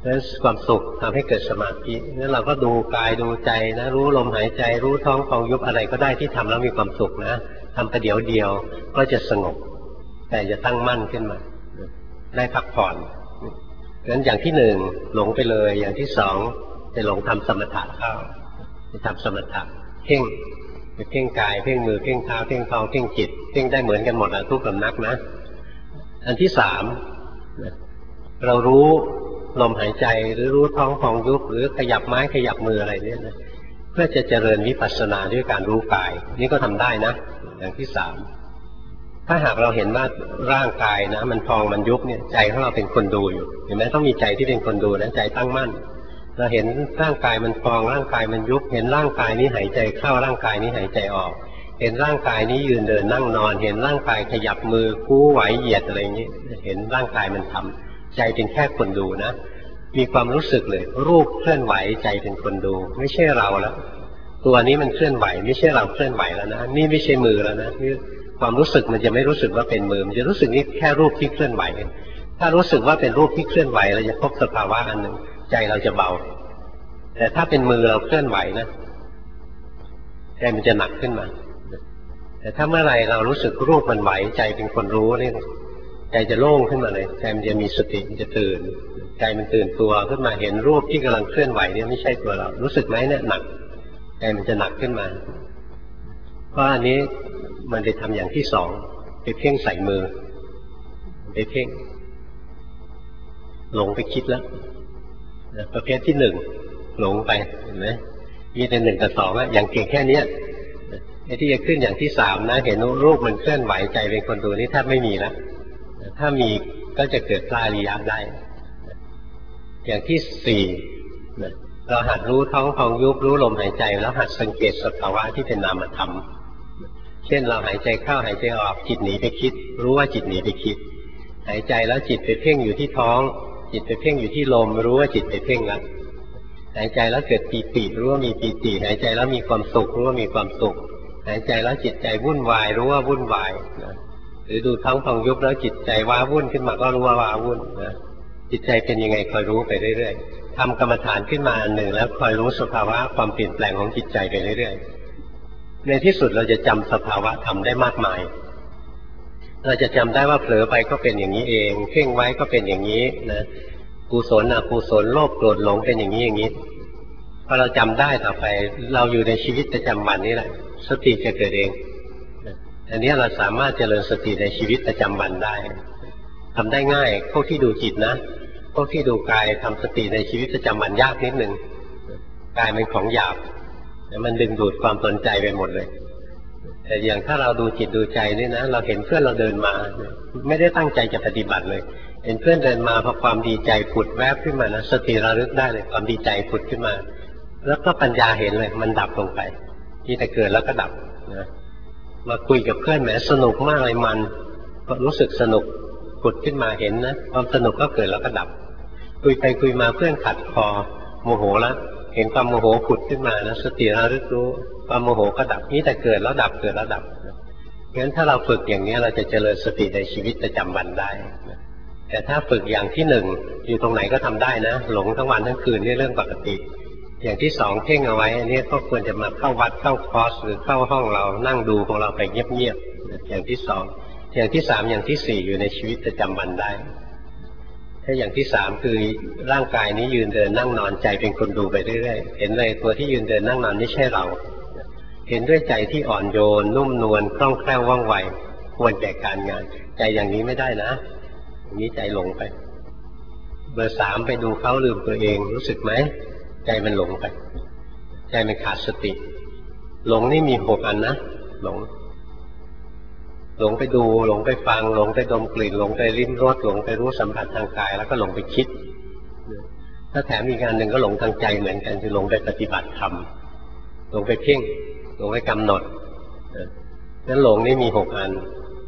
S1: นั้นความสุขทำให้เกิดสมาธินั้นเราก็ดูกายดูใจนะรู้ลมหายใจรู้ท้องพองยุบอะไรก็ได้ที่ทำแล้วมีความสุขนะทำประเดี๋ยวเดียวก็จะสงบแต่จะตั้งมั่นขึ้นมาได้พักผ่อนงั้นอย่างที่หนึ่งหลงไปเลยอย่างที่สองจะหลงทำสมถะเข้าจะทำสมถะเพ่งไปเพ่งกายเพ่งมือเพ่งเท้าเพ่งท้องเพ่งจิตเพ่งได้เหมือนกันหมดทุกสำนักนะอันที่สามเรารู้ลมหายใจหรือรู้ท้องพองยุบหรือขยับไม้ขยับมืออะไรเนี่ยนะเพื่อจะเจริญวิปัสสนาด้วยการรู้กายนี่ก็ทำได้นะอย่างที่สามถ้าหากเราเห็นว่าร่างกายนะมันพองมันยุบเนี่ยใจของเราเป็นคนดูอยู่เห็นไหมต้องมีใจที่เป็นคนดูนะใจตั้งมั่นเราเห็นร่างกายมันพองร่างกายมันยุบเห็นร่างกายนี้หายใจเข้าร่างกายนี้หายใจออกเห็นร่างกายนี้ยืนเดินนั่งนอนเห็นร่างกายขยับมือคู่ไหวเหยียดอะไรอย่างนี้เห็นร่างกายมันทำใจเป็นแค่คนดูนะมีความรู้สึกเลยรูปเคลื่อนไหวใจเป็นคนดูไม่ใช่เราแล้วตัวนี้มันเคลื่อนไหวไม่ใช่เราเคลื่อนไหวแล้วนะนี่ไม่ใช่มือแล้วนะนี่ความรู้สึกมันจะไม่รู้สึกว่าเป็นมือมันจะรู้สึกนี่แค่รูปที่เคลื่อนไหวถ้ารู้สึกว่าเป็นรูปที่เคลื่อนไหวเราจะพบสภาวะอันหนึ่งใจเราจะเบาแต่ถ้าเป็นมือเราเคลื่อนไหวนะใจมันจะหนักขึ้นมาแต่ถ้าเมื่อไรเรารู้สึกรูปมันไหวใจเป็นคนรู้นี่ใจจะโล่งขึ้นมาเลยใจมันจะมีสติมันจะตื่นใจมันตื่นตัวขึ้นมาเห็นรูปที่กำลังเคลื่อนไหวเนี่ยไม่ใช่ตัวเรารู้สึกไหมเนี่ยหนักใจมันจะหนักขึ้นมาเพราะอันนี้มันไปทำอย่างที่สองไปเพ่งใส่มือไปเพ่งหลงไปคิดแล้วประเภทที่หนึ่งหลงไปเห็นไหมมีแต่หนึ่งกับสองอะอย่างเก่งแค่เนี้ยไอ้ที่จะขึ้นอย่างที่สามนะเห็นรูปมันเคลื่อนไหวใจเป็นคนดูนี่แทบไม่มีแล้วถ้ามีก็จะเกิดพระอริยะได้อย่างที่สี่เราหัดรู้ท้องพองยุบรู้ลมหายใจแล้วหัดสังเกตสภาวะที่เป็นนามธรรมเช่นเราหายใจเข้าหายใจออกจิตหนีไปคิดรู้ว่าจิตหนีไปคิดหายใจแล้วจิตไปเพ่งอยู่ที่ท้องจิตไปเพ่งอยู่ที่ลมรู้ว่าจิตไปเพ่งแล้วหายใจแล้วเกิดปีติรู้ว่ามีปีติหายใจแล้วมีความสุขรู้ว่ามีความสุขหายใจแล้วจิตใจวุ่นวายรู้ว่าวุ่นวายหรือดูท้องพองยุบแล้วจิตใจว้าวุ่นขึ้นมาก็รู้ว่าว้าวุ่นนะจิตใจเป็นยังไงคอยรู้ไปเรื่อยๆทำกรรมฐานขึ้นมาอันหนึ่งแล้วคอยรู้สภาวะความเปลี่ยนแปลงของจิตใจไปเรื่อยๆในที่สุดเราจะจำสภาวะทำได้มากมายเราจะจำได้ว่าเผลอไปก็เป็นอย่างนี้เองเพ่งไว้ก็เป็นอย่างนี้นะกุศลอกุศลโลภโกรธหลงเป็นอย่างนี้อย่างนี้พอเราจำได้ต่อไปเราอยู่ในชีวิตประจำวันนี่แหละสติจะเกิดเองอันนี้เราสามารถเจริญสติในชีวิตประจำวันได้ทำได้ง่ายพวกที่ดูจิตนะพวกที่ดูกายทำสติในชีวิตประจำวันยากนิดนึงกายเป็นของหยาบแต่มันดึงดูดความสนใจไปหมดเลยแต่อย่างถ้าเราดูจิตดูใจนี่นะเราเห็นเพื่อนเราเดินมาไม่ได้ตั้งใจจะปฏิบัติเลยเห็นเพื่อนเดินมาพอความดีใจผุดแวบขึ้นมานะสติระลึกได้เลยความดีใจผุดขึ้นมาแล้วก็ปัญญาเห็นเลยมันดับลงไปที่แต่เกิดแล้วก็ดับนะมาคุยกับเพื่อนแหมสนุกมากเลยมันก็รู้สึกสนุกผุดขึ้นมาเห็นนะความสนุกก็เกิดแล้วก็ดับคุยไปคุยมาเพื่อนขัดคอโมโหแล้วเห็นความโมโหผุดขึ้นมานะสติระลึกรู้ความโมโหก็ดับนี่แต่เกิดแล้วดับเกิดแล้วดับงั้นถ้าเราฝึกอย่างนี้เราจะเจริญสติในชีวิตประจำวันได้แต่ถ้าฝึกอย่างที่หนึ่งอยู่ตรงไหนก็ทำได้นะหลงทั้งวันทั้งคืนนี่เรื่องปกติอย่างที่สองเพ่งเอาไว้อันนี้ก็ควรจะมาเข้าวัดเข้าคอร์สหรือเข้าห้องเรานั่งดูของเราไปเงียบๆอย่างที่สองอย่างที่สามอย่างที่สี่อยู่ในชีวิตประจำวันได้ถ้าอย่างที่สามคือร่างกายนี้ยืนเดินนั่งนอนใจเป็นคนดูไปเรื่อยๆเห็นเลยตัวที่ยืนเดินนั่งนอนไม่ใช่เราเห็นด้วยใจที่อ่อนโยนนุ่มนวลคล่องแคล่วว่องไวควรแก่การงานใจอย่างนี้ไม่ได้นะอย่างนี้ใจหลงไปเบอร์สามไปดูเขาลืมตัวเองรู้สึกไหมใจมันหลงไปใจมันขาดสติหลงนี่มีหกอันนะหลงหลงไปดูหลงไปฟังหลงไปดมกลิ่นหลงไปลิ้มรสหลงไปรู้สัมผัสทางกายแล้วก็หลงไปคิดถ้าแถมอีกอันหนึ่งก็หลงทางใจเหมือนกันคือหลงไปปฏิบัติธรรมหลงไปเพ่งหลงไปกำหนดนั้นหลงนี่มีหกอัน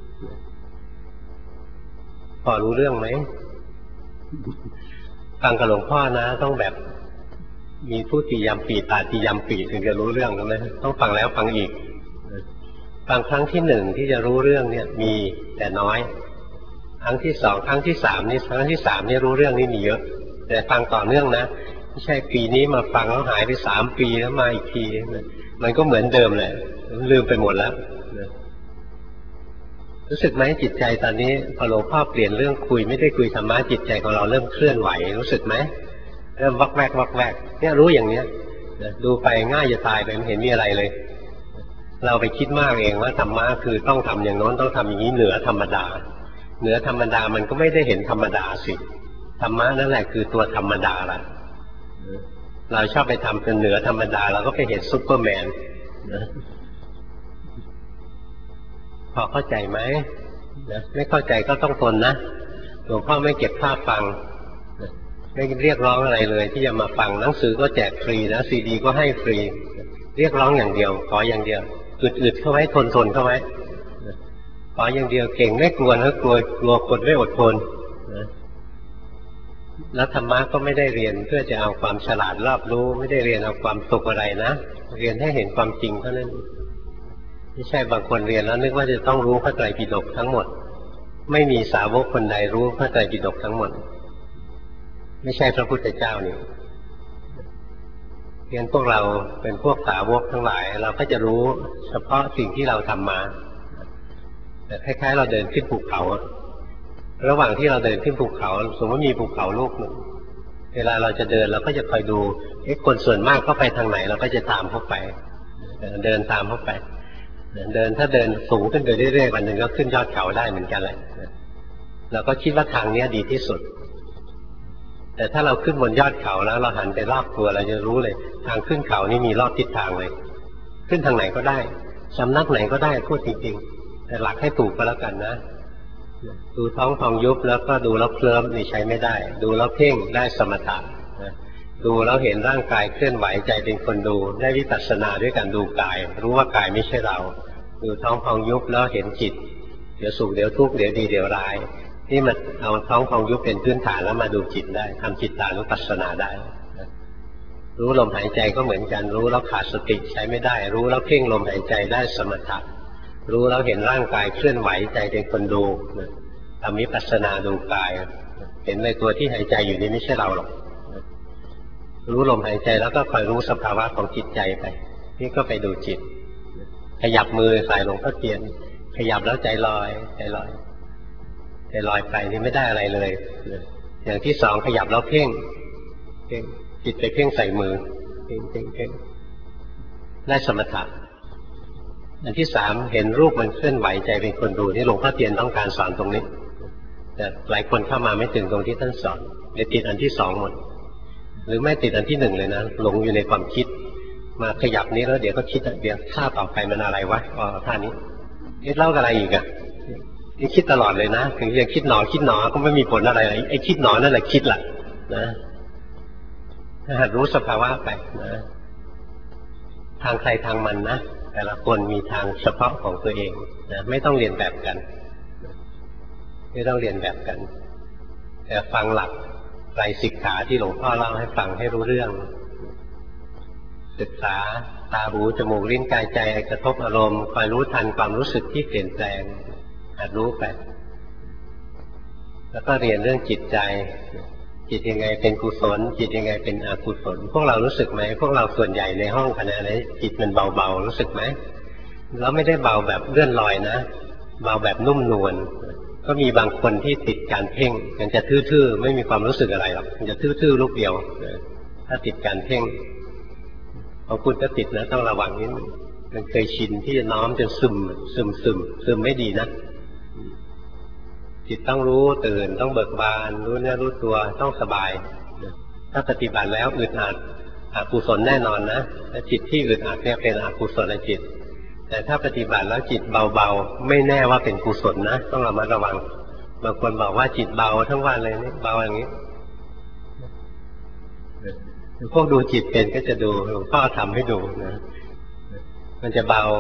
S1: พอรู้เรื่องไหมฟังกับหลวงพ่อนะต้องแบบมีผู้ติยามปีตาติยามปีถึงจะรู้เรื่องนะต้องฟังแล้วฟังอีกฟังครั้งที่หนึ่งที่จะรู้เรื่องเนี่ยมีแต่น้อยครั้งที่สองครั้งที่สามนี่ครั้งที่สามนี่รู้เรื่องนี่มีเยอะแต่ฟังต่อเนื่องนะไม่ใช่ปีนี้มาฟังแล้วหายไปสามปีแล้วมาอีกทีมันก็เหมือนเดิมแหละลืมไปหมดแล้วรู้สึกไหมจิตใจตอนนี้พอหลวงพ่อเปลี่ยนเรื่องคุยไม่ได้คุยธรรมะจิตใจของเราเริ่มเคลื่อนไหวรู้สึกไหมเริ่มวักแวกวักแวกเนี่ยรู้อย่างเนี้ยดูไปง่ายจะตายไปไม่เห็นมีอะไรเลยเราไปคิดมากเองว่าธรรมะคือต้องทำอย่างโน้นต้องทำอย่างนี้เหนือธรรมดาเหนือธรรมดามันก็ไม่ได้เห็นธรรมดาสิธรรมะนั่นแหละคือตัวธรรมดาละเราชอบไปทำเป็นเหนือธรรมดาเราก็ไปเห็นซุปเปอร์แมนพอเข้าใจไหมนะไม่เข้าใจก็ต้องทนนะหลวงพ่อไม่เก็บภาพฟังไม่เรียกร้องอะไรเลยที่จะมาฟังหนังสือก็แจกฟรีนะซีดีก็ให้ฟรีเรียกร้องอย่างเดียวขออย่างเดียวอึดๆเข้าไว้ทนๆเข้าไว้ขออย่างเดียวเก่งไม่กลัวนะกลัวกลัวคนไม่อดทนแล้วธรรมะก็ไม่ได้เรียนเพื่อจะเอาความฉลาดรอบรู้ไม่ได้เรียนเอาความสุขอะไรนะเรียนให้เห็นความจริงเท่านั้นไม่ใช่บางคนเรียนแล้วนึกว่าจะต้องรู้พระไตรปิฎกทั้งหมดไม่มีสาวกคนใดรู้พระไตรปิฎกทั้งหมดไม่ใช่พระพุทธเจ้านี่เรียนพวกเราเป็นพวกสาวกทั้งหลายเราก็จะรู้เฉพาะสิ่งที่เราทำมาแต่คล้ายๆเราเดินขึ้นภูเขาระหว่างที่เราเดินขึ้นภูเขาสมมติว่ามีภูเขาลูกหนึ่งเวลาเราจะเดินเราก็จะคอยดูเอ๊ะคนส่วนมากเขาไปทางไหนเราก็จะตามเข้าไปเดินตามเข้าไปเดินถ้าเดินสูงขึ้นไปเรื่อยๆวันหนึ่งก็ขึ้นยอดเขาได้เหมือนกันแหละเราก็คิดว่าทางนี้ดีที่สุดแต่ถ้าเราขึ้นบนยอดเขาแล้วเราหันไปรอบตัวเราจะรู้เลยทางขึ้นเขานี่มีรอบทิศทางเลยขึ้นทางไหนก็ได้สำนักไหนก็ได้พูดจริงๆแต่หลักให้ถูกก็แล้วกันนะดูท้องพองยุบแล้วก็ดูแล้วเคลิ้มนี่ใช้ไม่ได้ดูแล้วเพ่งได้สมถะดูแล้วเห็นร่างกายเคลื่อนไหวใจเป็นคนดูได้วิปัสสนาด้วยการดูกายรู้ว่ากายไม่ใช่เราดูท้องพองยุบแล้วเห็นจิตเดี๋ยวสุขเดี๋ยวทุกข์เดี๋ยวดีเดี๋ยวร้ายนี่มันเอาท้องพองยุบเป็นพื้นฐานแล้วมาดูจิตได้ทำจิตตานุปัสสนาได้รู้ลมหายใจก็เหมือนกันรู้แล้วขาดสติใช้ไม่ได้รู้แล้วเพ่งลมหายใจได้สมถะรู้แล้วเห็นร่างกายเคลื่อนไหวใจเป็นคนดูทำวิปัสสนาดูกายเห็นในตัวที่หายใจอยู่นี่ไม่ใช่เราหรอกรู้ลมหายใจแล้วก็คอยรู้สภาวะของจิตใจไปนี่ก็ไปดูจิตขยับมือใส่ลงพ่อเทียนขยับแล้วใจลอยใจลอยใจลอยไปนี่ไม่ได้อะไรเลยอย่างที่สองขยับแล้วเพ่งเพ่งจิตไปเพ่งใส่มือเพ่งเพ่งเพ่งได้สมถะอันที่สามเห็นรูปมันเคลื่อนไหวใจเป็นคนดูนี่หลวงพ่อเทียนต้องการสอนตรงนี้แต่หลายคนเข้ามาไม่ถึงตรงที่ท่านสอนเลยติดอันที่สองหมดหรือไม่ติดอันที่หนึ่งเลยนะหลงอยู่ในความคิดมาขยับนี้แล้วเดี๋ยวก็คิดเดี๋ยวท่าต่อไปมันอะไรวะอ๋อท่านี้คิดเล่าอะไรอีกอ่ะนี่คิดตลอดเลยนะถึงจะคิดหนอคิดหนอก็ไม่มีผลอะไรไอ้คิดหนอนั่นแหละคิดแหละนะถ้าหัดรู้สภาวะไปนะทางใครทางมันนะแต่ละคนมีทางเฉพาะของตัวเองนะไม่ต้องเรียนแบบกันไม่ต้องเรียนแบบกันแต่ฟังหลักไตรสิกขาที่หลวงพ่อเล่าให้ฟังให้รู้เรื่องศึกษาตาหูจมูกลิ้นกายใจกระทบอารมณ์คอยรู้ทันความรู้สึกที่เปลี่ยนแปลงหัดรู้ไปแล้วก็เรียนเรื่องจิตใจจิตยังไงเป็นกุศลจิตยังไงเป็นอกุศลพวกเรารู้สึกไหมพวกเราส่วนใหญ่ในห้องคณะนี้จิตมันเบาๆรู้สึกไหมแล้วไม่ได้เบาแบบเลื่อนลอยนะเบาแบบนุ่มนวลก็มีบางคนที่ติดการเพ่งมันจะทื่อๆไม่มีความรู้สึกอะไรหรอกมันจะทื่อๆลูกเดียวถ้าติดการเพ่งพอคุณก็ติดนะต้องระวังนิดนึงมันเคยชินที่จะน้อมจนซึมซึมซึมซึมไม่ดีนะจิตต้องรู้ตื่นต้องเบิกบานรู้เนื้อรู้ตัวต้องสบายถ้าปฏิบัติแล้วอึดอัดอกุศลแน่นอนนะและจิตที่อึดอัดเนี่ยเป็นอกุศลจิตแต่ถ้าปฏิบัติแล้วจิตเบาๆไม่แน่ว่าเป็นกุศลนะต้องระมัดระวังบางคนบอกว่าจิตเบาทั้งวันเลยนี่เบาอย่างนี้พวกดูจิตเป็นก็จะดูหลวงพ่อทำให้ดูนะมันจะเบา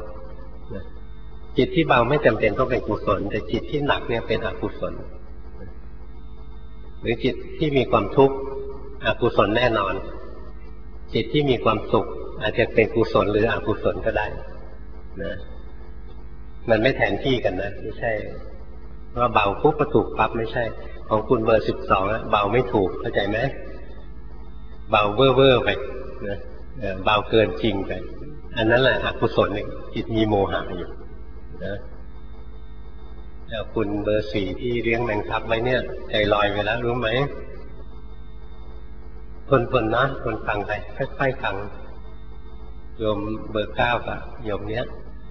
S1: จิตที่เบาไม่จำเป็นต้องเป็นกุศลแต่จิตที่หนักเนี่ยเป็นอกุศลหรือจิตที่มีความทุกข์อกุศลแน่นอนจิตที่มีความสุขอาจจะเป็นกุศลหรืออกุศลก็ได้นะมันไม่แทนที่กันนะไม่ใช่ว่าเบาปุ๊บก็ถูกปั๊บไม่ใช่ของคุณเบอร์สิบสองเบาไม่ถูกเข้าใจไหมเบาเว่อร์เว่อร์ไปนะเบาเกินจริงไปอันนั้นแหละอกุศลเนี่ยจิตมีโมหะอยู่นะแล้วคุณเบอร์สี่ที่เลี้ยงแมงทับไว้เนี่ยใจลอยไปแล้วรู้ไหมคนๆนะคนฟังไปค่อยๆฟังโยมเบอร์เก้ากับโยมเนี้ย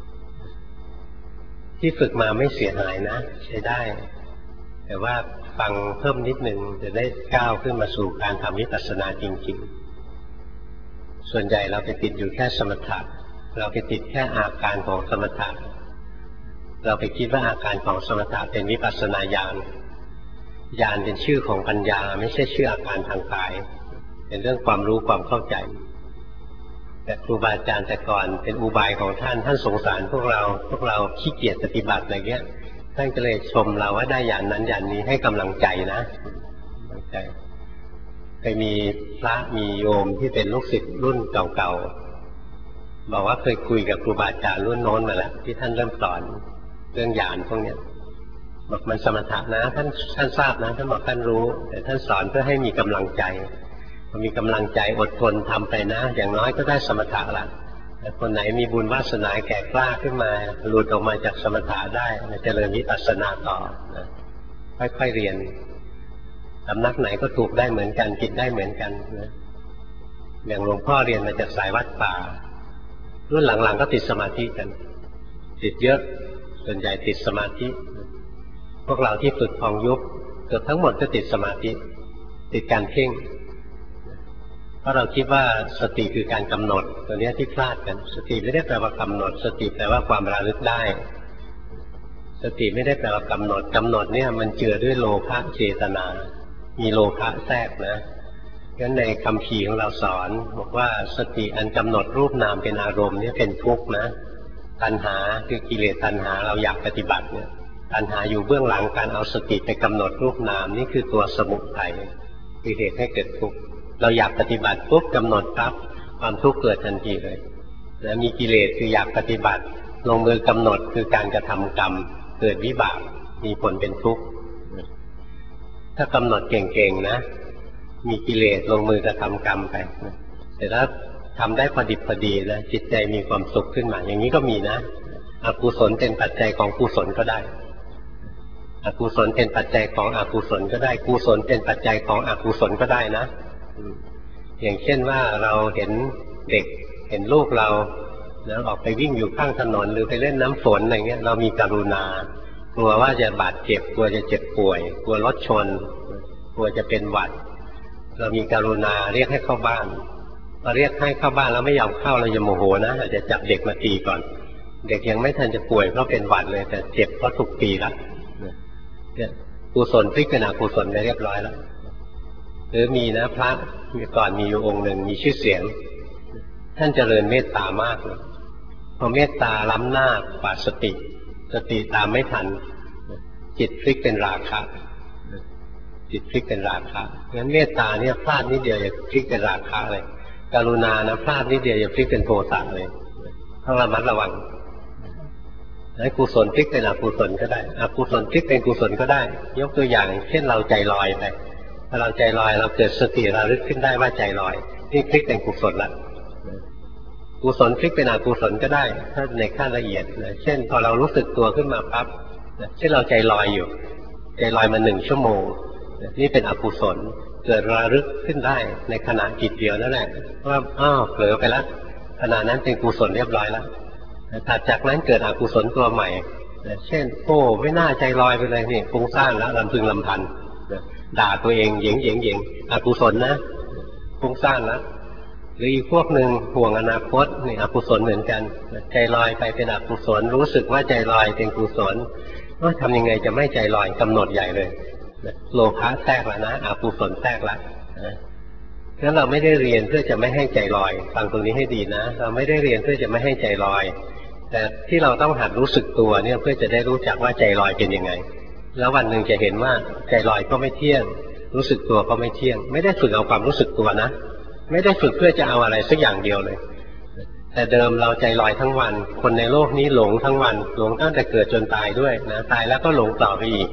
S1: ที่ฝึกมาไม่เสียหายนะใช้ได้แต่ว่าฟังเพิ่มนิดนึงจะได้ก้าวขึ้นมาสู่การทำวิปัสสนาจริงๆส่วนใหญ่เราไปติดอยู่แค่สมถะเราไปติดแค่อาการของสมถะเราไปคิดว่าอาการของสมถะเป็นวิปัสสนาญาณญาณเป็นชื่อของปัญญาไม่ใช่ชื่ออาการทางกายเป็นเรื่องความรู้ความเข้าใจแต่ครูบาอาจารย์แต่ก่อนเป็นอุบายของท่านท่านสงสารพวกเราพวกเราขี้เกียจปฏิบัติอะไรเงี้ยท่านก็เลยชมเราว่าได้อย่างนั้นอย่างนี้ให้กำลังใจนะกำลังใจเคยมีพระมีโยมที่เป็นลูกศิษย์รุ่นเก่าๆบอกว่าเคยคุยกับครูบาอาจารย์รุ่นโน้นมาแล้วที่ท่านเริ่มสอนเรื่องญาณพวกเนี้ยบอกมันสมถะนะท่านท่านทราบนะท่านบอกท่านรู้แต่ท่านสอนเพื่อให้มีกำลังใจพอมีกำลังใจอดทนทำไปนะอย่างน้อยก็ได้สมถะละแต่คนไหนมีบุญวาสนาแก่กล้าขึ้นมาหลุดออกมาจากสมถะได้จะเจริญวิปัสสนาต่อนะค่อยๆเรียนสำนักไหนก็ถูกได้เหมือนกันผิดได้เหมือนกันนะอย่างหลวงพ่อเรียนมาจากสายวัดป่ารุ่นหลังๆก็ติดสมาธิกันติดเยอะส่วนใหญ่ติดสมาธิพวกเราที่ฝึกพองยุบเกือบทั้งหมดก็ติดสมาธิติดการเพ่งเพราะเราคิดว่าสติคือการกำหนดตัวนี้ที่พลาดกันสติไม่ได้แปลว่ากำหนดสติแปลว่าความระลึกได้สติไม่ได้แปลว่ากำหนดกำหนดเนี่ยมันเจือด้วยโลภะเจตนามีโลภะแทรกนะงั้นในคำภีร์ของเราสอนบอกว่าสติอันกำหนดรูปนามเป็นอารมณ์เนี่ยเป็นทุกข์นะตัณหาคือกิเลสตัณหาเราอยากปฏิบัติเนี่ยตัณหาอยู่เบื้องหลังการเอาสติไปกำหนดรูปนามนี่คือตัวสมุทัยคือเหตุให้เกิดทุกข์เราอยากปฏิบัติปุ๊บกำหนดปั๊บความทุกข์เกิดทันทีเลยแล้วมีกิเลสคืออยากปฏิบัติลงมือกำหนดคือการกระทำกรรมเกิดวิบากมีผลเป็นทุกข์ถ้ากำหนดเก่งๆนะมีกิเลสลงมือกระทำกรรมไปแต่ถ้าทำได้พอดิบพอดีนะจิตใจมีความสุขขึ้นมาอย่างนี้ก็มีนะอกุศลเป็นปัจจัยของกุศลก็ได้อกุศลเป็นปัจจัยของอกุศลก็ได้กุศลเป็นปัจจัยของอกุศลก็ได้นะอย่างเช่นว่าเราเห็นเด็กเห็นลูกเราแล้วออกไปวิ่งอยู่ข้างถนนหรือไปเล่นน้ำฝนอะไรเงี้ยเรามีกรุณากลัวว่าจะบาดเจ็บกลัวจะเจ็บป่วยกลัวรถชนกลัวจะเป็นหวัดเรามีกรุณาเรียกให้เข้าบ้านพอเรียกให้เข้าบ้านแล้วไม่ยอมเข้าเราจะโมโหนะอาจจะจับเด็กมาตีก่อนเด็กยังไม่ทันจะป่วยเพราะเป็นหวัดเลยแต่เจ็บเพราะถูกตีแล้วเนี่ยกุศลพลิกเป็นอกุศลไปเรียบร้อยแล้วหรือมีนะพระมีก่อนมีอยู่องค์หนึ่งมีชื่อเสียงท่านเจริญเมตตามากเลยพอเมตตาล้ำหน้ากว่าสติสติตามไม่ทันจิตพลิกเป็นราคะจิตพลิกเป็นราคะงั้นเมตตาเนี่ยพลาดนิดเดียวจะพลิกเป็นราคะเลยกรุณานะพลาดนิดเดียวจะพลิกเป็นโทสะเลยต้องระมัดระวังให้กุศลพลิกเป็นอกุศลก็ได้อกุศลพลิกเป็นกุศลก็ได้ยกตัวอย่างเช่นเราใจลอยไปถ้าเราใจลอยเราเกิดสติระลึกขึ้นได้ว่าใจลอยนี่พลิกเป็นกุศลละกุศลพลิกเป็นอกุศลก็ได้ถ้าในขั้นละเอียดนะเช่นพอเรารู้สึกตัวขึ้นมาปั๊บเช่นเราใจลอยอยู่ใจลอยมาหนึ่งชั่วโมงนี่เป็นอกุศลเกิดระลึกขึ้นได้ในขณะจิตเดียวนั่นแหละว่าอ้าวเผลอไปแล้วขณะนั้นเป็นกุศลเรียบร้อยแล้วถัดจากนั้นเกิดอกุศลตัวใหม่เช่นโอ้ไม่น่าใจลอยไปเลยนี่ฟุ้งซ่านแล้วลำพึงลำพันด่าตัวเองเหย่งเหย่งเหย่งอกุศลนะฟุ้งซ่านแล้วหรืออีกพวกหนึ่งห่วงอนาคตนี่อกุศลเหมือนกันใจลอยไปเป็นอกุศลรู้สึกว่าใจลอยเป็นกุศลว่าทำยังไงจะไม่ใจลอยกำหนดใหญ่เลยโลภะแทรกแล้วนะอกุศลแทรกแล้วงั้นเราไม่ได้เรียนเพื่อจะไม่ให้ใจลอยฟังตรงนี้ให้ดีนะเราไม่ได้เรียนเพื่อจะไม่ให้ใจลอยแต่ที่เราต้องหัดรู้สึกตัวเนี่ยเพื่อจะได้รู้จักว่าใจลอยเป็นยังไงแล้ววันหนึ่งจะเห็นว่าใจลอยก็ไม่เที่ยงรู้สึกตัวก็ไม่เที่ยงไม่ได้ฝึกเอาความรู้สึกตัวนะไม่ได้ฝึกเพื่อจะเอาอะไรสักอย่างเดียวเลยแต่เดิมเราใจลอยทั้งวันคนในโลกนี้หลงทั้งวันหลงตั้งแต่เกิดจนตายด้วยนะตายแล้วก็หลงต่อไปอีก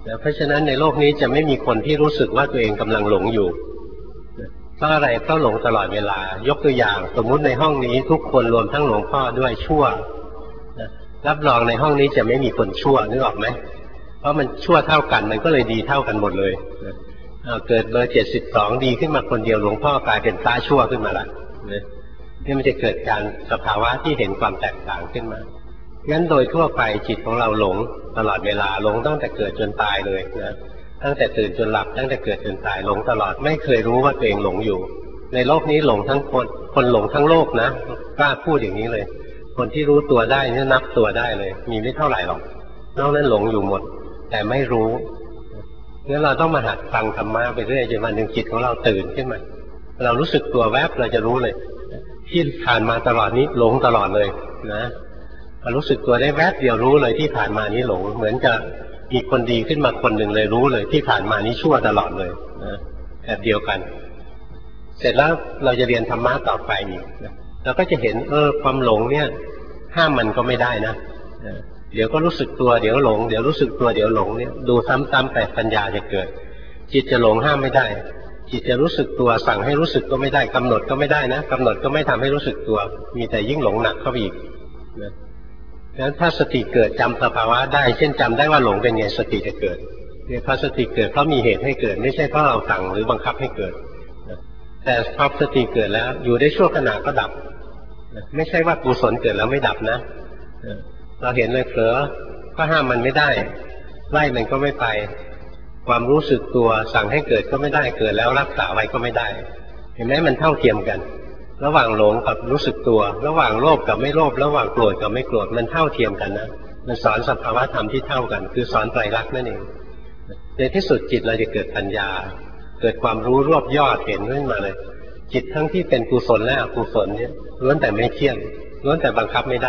S1: เพราะฉะนั้นในโลกนี้จะไม่มีคนที่รู้สึกว่าตัวเองกำลังหลงอยู่เพราะอะไรเพราะหลงตลอดเวลายกตัวอย่างสมมุติในห้องนี้ทุกคนรวมทั้งหลวงพ่อด้วยชั่วรับรองในห้องนี้จะไม่มีคนชั่วนึกออกไหมเพราะมันชั่วเท่ากันมันก็เลยดีเท่ากันหมดเลยเกิดเบอร์เจ็ดสิบสองดีขึ้นมาคนเดียวหลวงพ่อกลายเป็นพระชั่วขึ้นมาละนี่มันจะเกิดการสภาวะที่เห็นความแตกต่างขึ้นมางั้นโดยทั่วไปจิตของเราหลงตลอดเวลาหลงตั้งแต่เกิดจนตายเลยนะตั้งแต่ตื่นจนหลับตั้งแต่เกิดจนตายหลงตลอดไม่เคยรู้ว่าตัวเองหลงอยู่ในโลกนี้หลงทั้งคนคนหลงทั้งโลกนะกล้าพูดอย่างนี้เลยคนที่รู้ตัวได้นี่นับตัวได้เลยมีไม่เท่าไหร่หรอกนอกนั้นหลงอยู่หมดแต่ไม่รู้งั้นเราต้องมาหัดฟังธรรมะไปเรื่อยจนวันหนึ่งจิตของเราตื่นขึ้นมาเรารู้สึกตัวแวบเราจะรู้เลยที่ผ่านมาตลอดนี้หลงตลอดเลยนะรู้สึกตัวได้แวบเดียวรู้เลยที่ผ่านมานี้หลงเหมือนจะมีคนดีขึ้นมาคนหนึ่งเลยรู้เลยที่ผ่านมานี้ชั่วตลอดเลยนะแบบเดียวกันเสร็จแล้วเราจะเรียนธรรมะต่อไปอีกเราก็จะเห็นเออความหลงเนี่ยห้ามมันก็ไม่ได้นะเดี๋ยวก็รู้สึกตัวเดี๋ยวหลงเดี๋ยวรู้สึกตัวเดี๋ยวหลงเนี่ยดูซ้ำๆไปปัญญาจะเกิดจิตจะหลงห้ามไม่ได้จิตจะรู้สึกตัวสั่งให้รู้สึกก็ไม่ได้กำหนดก็ไม่ได้นะกำหนดก็ไม่ทำให้รู้สึกตัวมีแต่ยิ่งหลงหนักเข้าไปอีกนะงั้นถ้าสติเกิดจำสภาวะได้เช่นจำได้ว่าหลงเป็นไงสติจะเกิดเนี่ยพอสติเกิดเพราะมีเหตุให้เกิดไม่ใช่เพราะเราสั่งหรือบังคับให้เกิดแต่พอสติเกิดแล้วอยู่ได้ชั่วขณะก็ดับไม่ใช่ว่ากุศลเกิดแล้วไม่ดับนะเราเห็นเลยเผลอก็ห้ามมันไม่ได้ไล่มันก็ไม่ไปความรู้สึกตัวสั่งให้เกิดก็ไม่ได้เกิดแล้วรักษาไว้ก็ไม่ได้เห็นไหมมันเท่าเทียมกันระหว่างหลงกับรู้สึกตัวระหว่างโลภกับไม่โลภระหว่างโกรธกับไม่โกรธมันเท่าเทียมกันนะมันสอนสภาวะธรรมที่เท่ากันคือสอนไตรลักษณ์นั่นเองในที่สุดจิตเราจะเกิดปัญญาเกิดความรู้รวบยอดเห็นขึ้นมาเลยจิตทั้งที่เป็นกุศลและอกุศลเนี่ยล้วนแต่ไม่เที่ยงล้วนแต่บังคับไม่ได้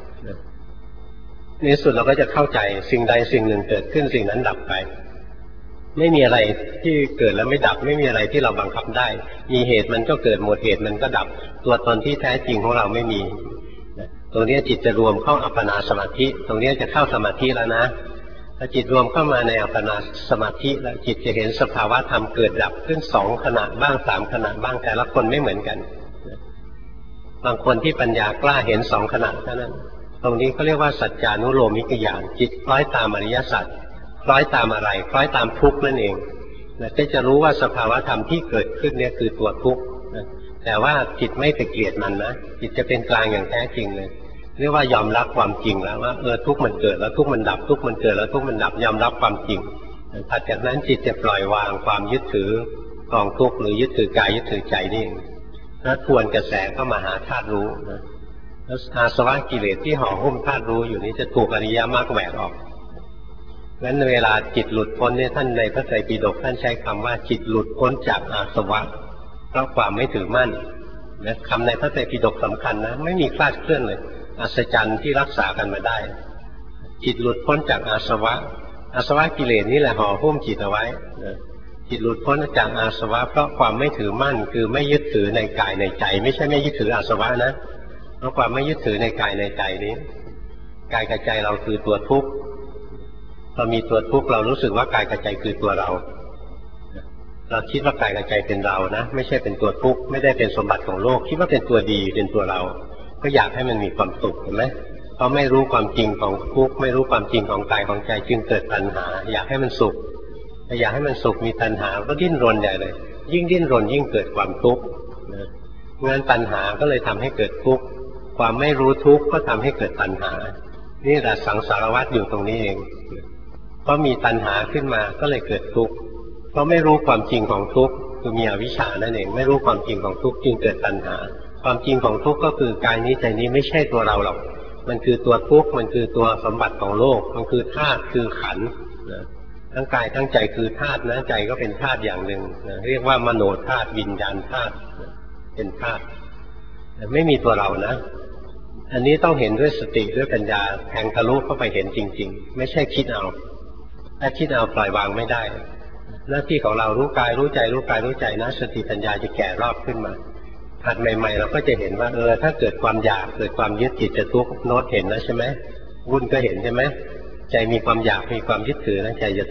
S1: ในที่สุดเราก็จะเข้าใจสิ่งใดสิ่งหนึ่งเกิดขึ้นสิ่งนั้นดับไปไม่มีอะไรที่เกิดแล้วไม่ดับไม่มีอะไรที่เราบังคับได้มีเหตุมันก็เกิดหมดเหตุมันก็ดับตัวตนที่แท้จริงของเราไม่มีตรงนี้จิตจะรวมเข้าอัปปนาสมาธิตรงนี้จะเข้าสมาธิแล้วนะถ้าจิตรวมเข้ามาในอัปปนาสมาธิแล้วจิตจะเห็นสภาวะธรรมเกิดดับขึ้นสองขณะบ้างสามขณะบ้างแต่ละคนไม่เหมือนกันบางคนที่ปัญญากล้าเห็นสองขณะเท่านั้นตรงนี้เขาเรียกว่าสัจจานุโลมิกญาณจิตคล้อยตามอริยสัจคล้อยตามอะไรคล้อยตามทุกข์นั่นเองก็จะรู้ว่าสภาวะธรรมที่เกิดขึ้นเนี่ยคือตัวทุกข์แต่ว่าจิตไม่ไปเกลียดมันนะจิตจะเป็นกลางอย่างแท้จริงเลยเรียกว่ายอมรับความจริงแล้วว่าเออทุกข์มันเกิดแล้วทุกข์มันดับทุกข์มันเกิดแล้วทุกข์มันดับยอมรับความจริงถัดจากนั้นจิตจะปล่อยวางความยึดถือกองทุกข์หรือยึดถือกายยึดถือใจนี่แล้วทวนกระแสเข้ามาหาธาตุรู้แล้วอาสวะกิเลสที่ห่อหุ้มธาตุรู้อยู่นี้จะถูกอริยมรรคแหวกออกงั้นเวลาจิตหลุดพ้นเนี่ยท่านในพระไตรปิฎกท่านใช้คำว่าจิตหลุดพ้นจากอาสวะเพราะความไม่ถือมั่นนะคำในพระไตรปิฎกสำคัญนะไม่มีคลาดเคลื่อนเลยอัศจรรย์ที่รักษากันมาได้จิตหลุดพ้นจากอาสวะอาสวะกิเลสนี่แหละห่อหุ้มจิตเอาไว้นะจิตหลุดพ้นจากอาสวะเพราะความไม่ถือมั่นคือไม่ยึดถือในกายในใจไม่ใช่ไม่ยึดถืออาสวะนะเพราะความไม่ยึดถือในกายในใจนี้กายกับใจเราคือตัวทุกข์พอมีตัวทุกข์เรารู้สึกว่ากายกับใจคือตัวเราเราคิดว่ากายกับใจเป็นเรานะไม่ใช่เป็นตัวทุกข์ไม่ได้เป็นสมบัติของโลกคิดว่าเป็นตัวดีเป็นตัวเราก็อยากให้มันมีความสุขเห็นไหมเพราะไม่รู้ความจริงของทุกข์ไม่รู้ความจริงของกายของใจจึงเกิดตัณหาอยากให้มันสุขอยากให้มันสุขมีตัณหาก็ดิ้นรนใหญ่เลยยิ่งดิ้นรนยิ่งเกิดความทุกข์งั้นตัณหาก็เลยทำให้เกิดทุกข์ความไม่รู้ทุกข์ก็ทำให้เกิดตัณหานี่แหละสังสารวัฏอยู่ตรงนี้เองเพราะมีตัณหาขึ้นมาก็เลยเกิดทุกข์เพราะไม่รู้ความจริงของทุกข์คือมีอวิชชานั่นเองไม่รู้ความจริงของทุกข์จึงเกิดตัณหาความจริงของทุกข์ก็คือกายนี้ใจนี้ไม่ใช่ตัวเราหรอกมันคือตัวทุกข์มันคือตัวสมบัติของโลกมันคือธาตุคือขันธ์ทั้งกายทั้งใจคือธาตุนะใจก็เป็นธาตุอย่างหนึ่งเรียกว่ามโนธาตุวิญญาณธาตุเป็นธาตุไม่มีตัวเรานะอันนี้ต้องเห็นด้วยสติด้วยปัญญาแทงทะลุเข้าไปเห็นจริงๆไม่ใช่คิดเอาถ้าคิดเอาปล่อยวางไม่ได้หน้าที่ของเรารู้กายรู้ใจรู้กายรู้ใจนะสติปัญญาจะแก่รอบขึ้นมาหัดใหม่ๆเราก็จะเห็นว่าเออถ้าเกิดความอยากเกิดความยึดจิตจะทุกข์โน้ตเห็นนะใช่ไหมวุ่นก็เห็นใช่ไหมใจมีความอยากมีความยึดถือนะใจจะทุกข์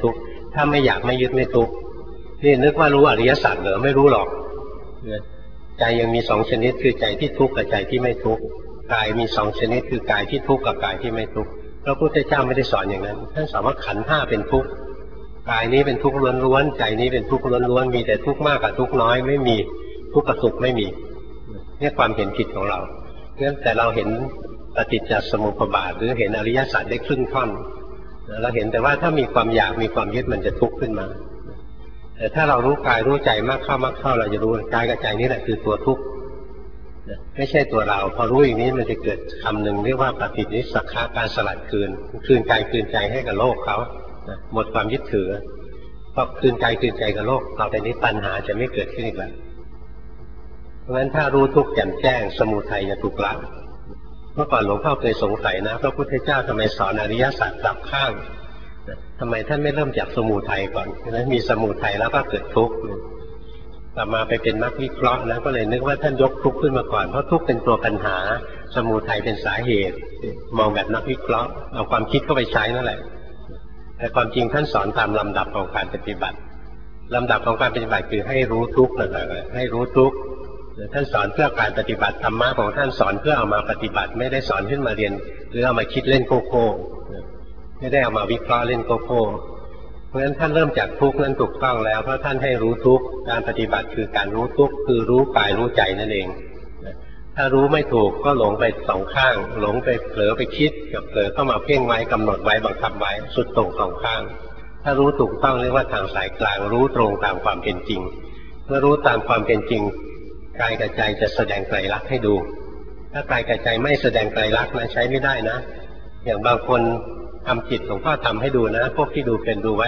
S1: ถ้าไม่อยากไม่ยึดไม่ทุกข์นี่นึกว่ารู้อริยสัจเหรอไม่รู้หรอกใจยังมีสองชนิดคือใจที่ทุกข์กับใจที่ไม่ทุกข์กายมีสองชนิดคือกายที่ทุกข์กับกายที่ไม่ทุกข์พระพุทธเจ้าไม่ได้สอนอย่างนั้นท่านสอนว่าขันธ์ห้าเป็นทุกข์กายนี้เป็นทุกข์ล้วนๆใจนี้เป็นทุกข์ล้วนๆมีแต่ทุกข์มากกับทุกข์น้อยไม่มีทุกข์กับสุขไม่มีนี่ความเห็นผิดของเรางั้นแต่เราเห็นปฏิจจสมุปบาทหรือเห็นอริยสัจได้ครึ่งท่อนเราเห็นแต่ว่าถ้ามีความอยากมีความยึดมันจะทุกข์ขึ้นมาแต่ถ้าเรารู้กายรู้ใจมากเข้ามากเข้าเราจะรู้กายกับใจนี่แหละคือตัวทุกข์ไม่ใช่ตัวเราพอรู้อย่างนี้มันจะเกิดคำหนึ่งเรียกว่าปฏินิสสักขะการสลัดคืนคืนกายคืนใจให้กับโลกเขาหมดความยึดถือพอคืนกายคืนใจกับโลกต่อไปนี้ปัญหาจะไม่เกิดขึ้นอีกแล้วเพราะฉะนั้นถ้ารู้ทุกข์แจ่มแจ้งสมุทัยจะถูกละเมื่อก่อนหลวงพ่อเคยสงสัยนะพระพุทธเจ้าทำไมสอนอริยสัจดับข้างทำไมท่านไม่เริ่มจากสมุทัยก่อนนะมีสมุทัยแล้วก็เกิดทุกข์ต่อมาไปเป็นนักวิเคราะห์นะก็เลยนึกว่าท่านยกทุกข์ขึ้นมาก่อนเพราะทุกข์เป็นตัวปัญหาสมุทัยเป็นสาเหตุมองแบบนักวิเคราะห์เอาความคิดเข้าไปใช้นั่นแหละแต่ความจริงท่านสอนตามลำดับของการปฏิบัติลำดับของการปฏิบัติคือให้รู้ทุกข์นั่นแหละให้รู้ทุกข์ท่านสอนเพื่อการปฏิบัติธรรมะของท่านสอนเพื่อเอามาปฏิบัติไม่ได้สอนขึ้นมาเรียนหรือเอามาคิดเล่นโกโก้ไม่ได้เอามาวิเคราะห์เล่นโกโก้เพราะฉะนั้นท่านเริ่มจากทุกข์นั้นถูกต้องแล้วเพราะท่านให้รู้ทุกข์การปฏิบัติคือการรู้ทุกข์คือรู้กายรู้ใจนั่นเองถ้ารู้ไม่ถูกก็หลงไปสองข้างหลงไปเผลอไปคิดกับเผลอเข้ามาเพ่งไว้กำหนดไว้บังคับไว้สุดตรงสองข้างถ้ารู้ถูกต้องเรียกว่าทางสายกลางรู้ตรงตามความเป็นจริงเมื่อรู้ตามความเป็นจริงกายกับใจจะแสดงไตรลักษณ์ให้ดูถ้ากายกับใจไม่แสดงไตรลักษณ์นะใช้ไม่ได้นะอย่างบางคนทำจิตหลวงพ่อทำให้ดูนะพวกที่ดูเป็นดูไว้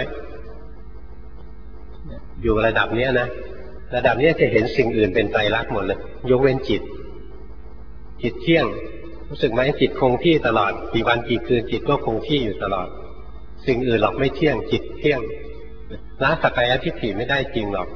S1: อยู่ระดับนี้นะระดับนี้จะเห็นสิ่งอื่นเป็นไตรลักษณ์หมดเลยยกเว้นจิตจิตเที่ยงรู้สึกไหมจิตคงที่ตลอดกี่วันกี่คืนจิตก็คงที่อยู่ตลอดสิ่งอื่นหรอกไม่เที่ยงจิตเที่ยงละสักกายทิฏฐิไม่ได้จริงหรอก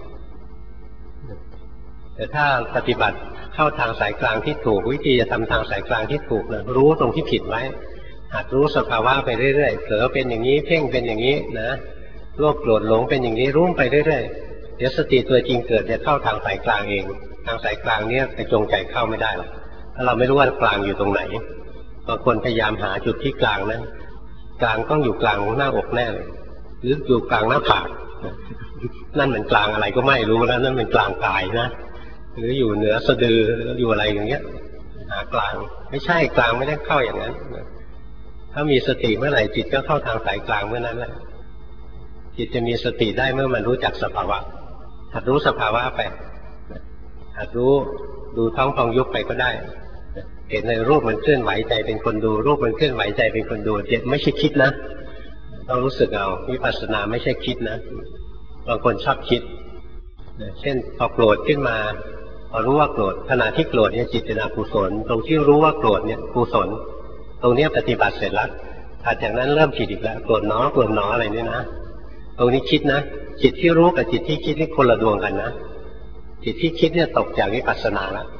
S1: แต่ถ้าปฏิบัติเข้าทางสายกลางที่ถูกวิธีจะทำทางสายกลางที่ถูกนะรู้ตรงที่ผิดไว้หัดรู้สภาวะไปเรื่อยๆเผลอเป็นอย่างนี้เพ่งเป็นอย่างนี้นะโลภโกรธหลงเป็นอย่างนี้รู้ไปเรื่อยๆเดี๋ยวสติตัวจริงเกิดจะเข้าทางสายกลางเองทางสายกลางเนี้ยไปจงใจเข้าไม่ได้หรอกถ้าเราไม่รู้ว่ากลางอยู่ตรงไหนบางคนพยายามหาจุดที่กลางนั้นกลางต้องอยู่กลางหน้าอกแน่เลยหรืออยู่กลางหน้าผากนั่นมันกลางอะไรก็ไม่รู้แล้วนั่นเป็นกลางกายนะหรืออยู่เหนือสะดืออยู่อะไรอย่างเงี้ยหากลางไม่ใช่กลางไม่ได้เข้าอย่างนั้นถ้ามีสติเมื่อไหร่จิตก็เข้าทางสายกลางเมื่อนั้นแหละจิตจะมีสติได้เมื่อมันรู้จักสภาวะหัดรู้สภาวะไปหัดรู้ดูท้องพองยุบไปก็ได้เห็นในรูปมันเคลื่อนไหวใจเป็นคนดูรูปมันเคลื่อนไหวใจเป็นคนดูจิตไม่ใช่คิดนะต้องรู้สึกเอาวิปัสสนาไม่ใช่คิดนะบางคนชอบคิดเช่นพอโกรธขึ้นมาพอรู้ว่าโกรธขณะที่โกรธเนี่ยจิตเป็นอกุศลตรงที่รู้ว่าโกรธเนี่ยกุศลตรงนี้ปฏิบัติเสร็จแล้วถัดจากนั้นเริ่มผิดอีกแล้วโกรธหนอโกรธหนออะไรเนี่ยนะตรงนี้คิดนะจิตที่รู้กับจิตที่คิดนี่คนละดวงกันนะจิตที่คิดเนี่ยตกจากวิปัสสนาแล้ว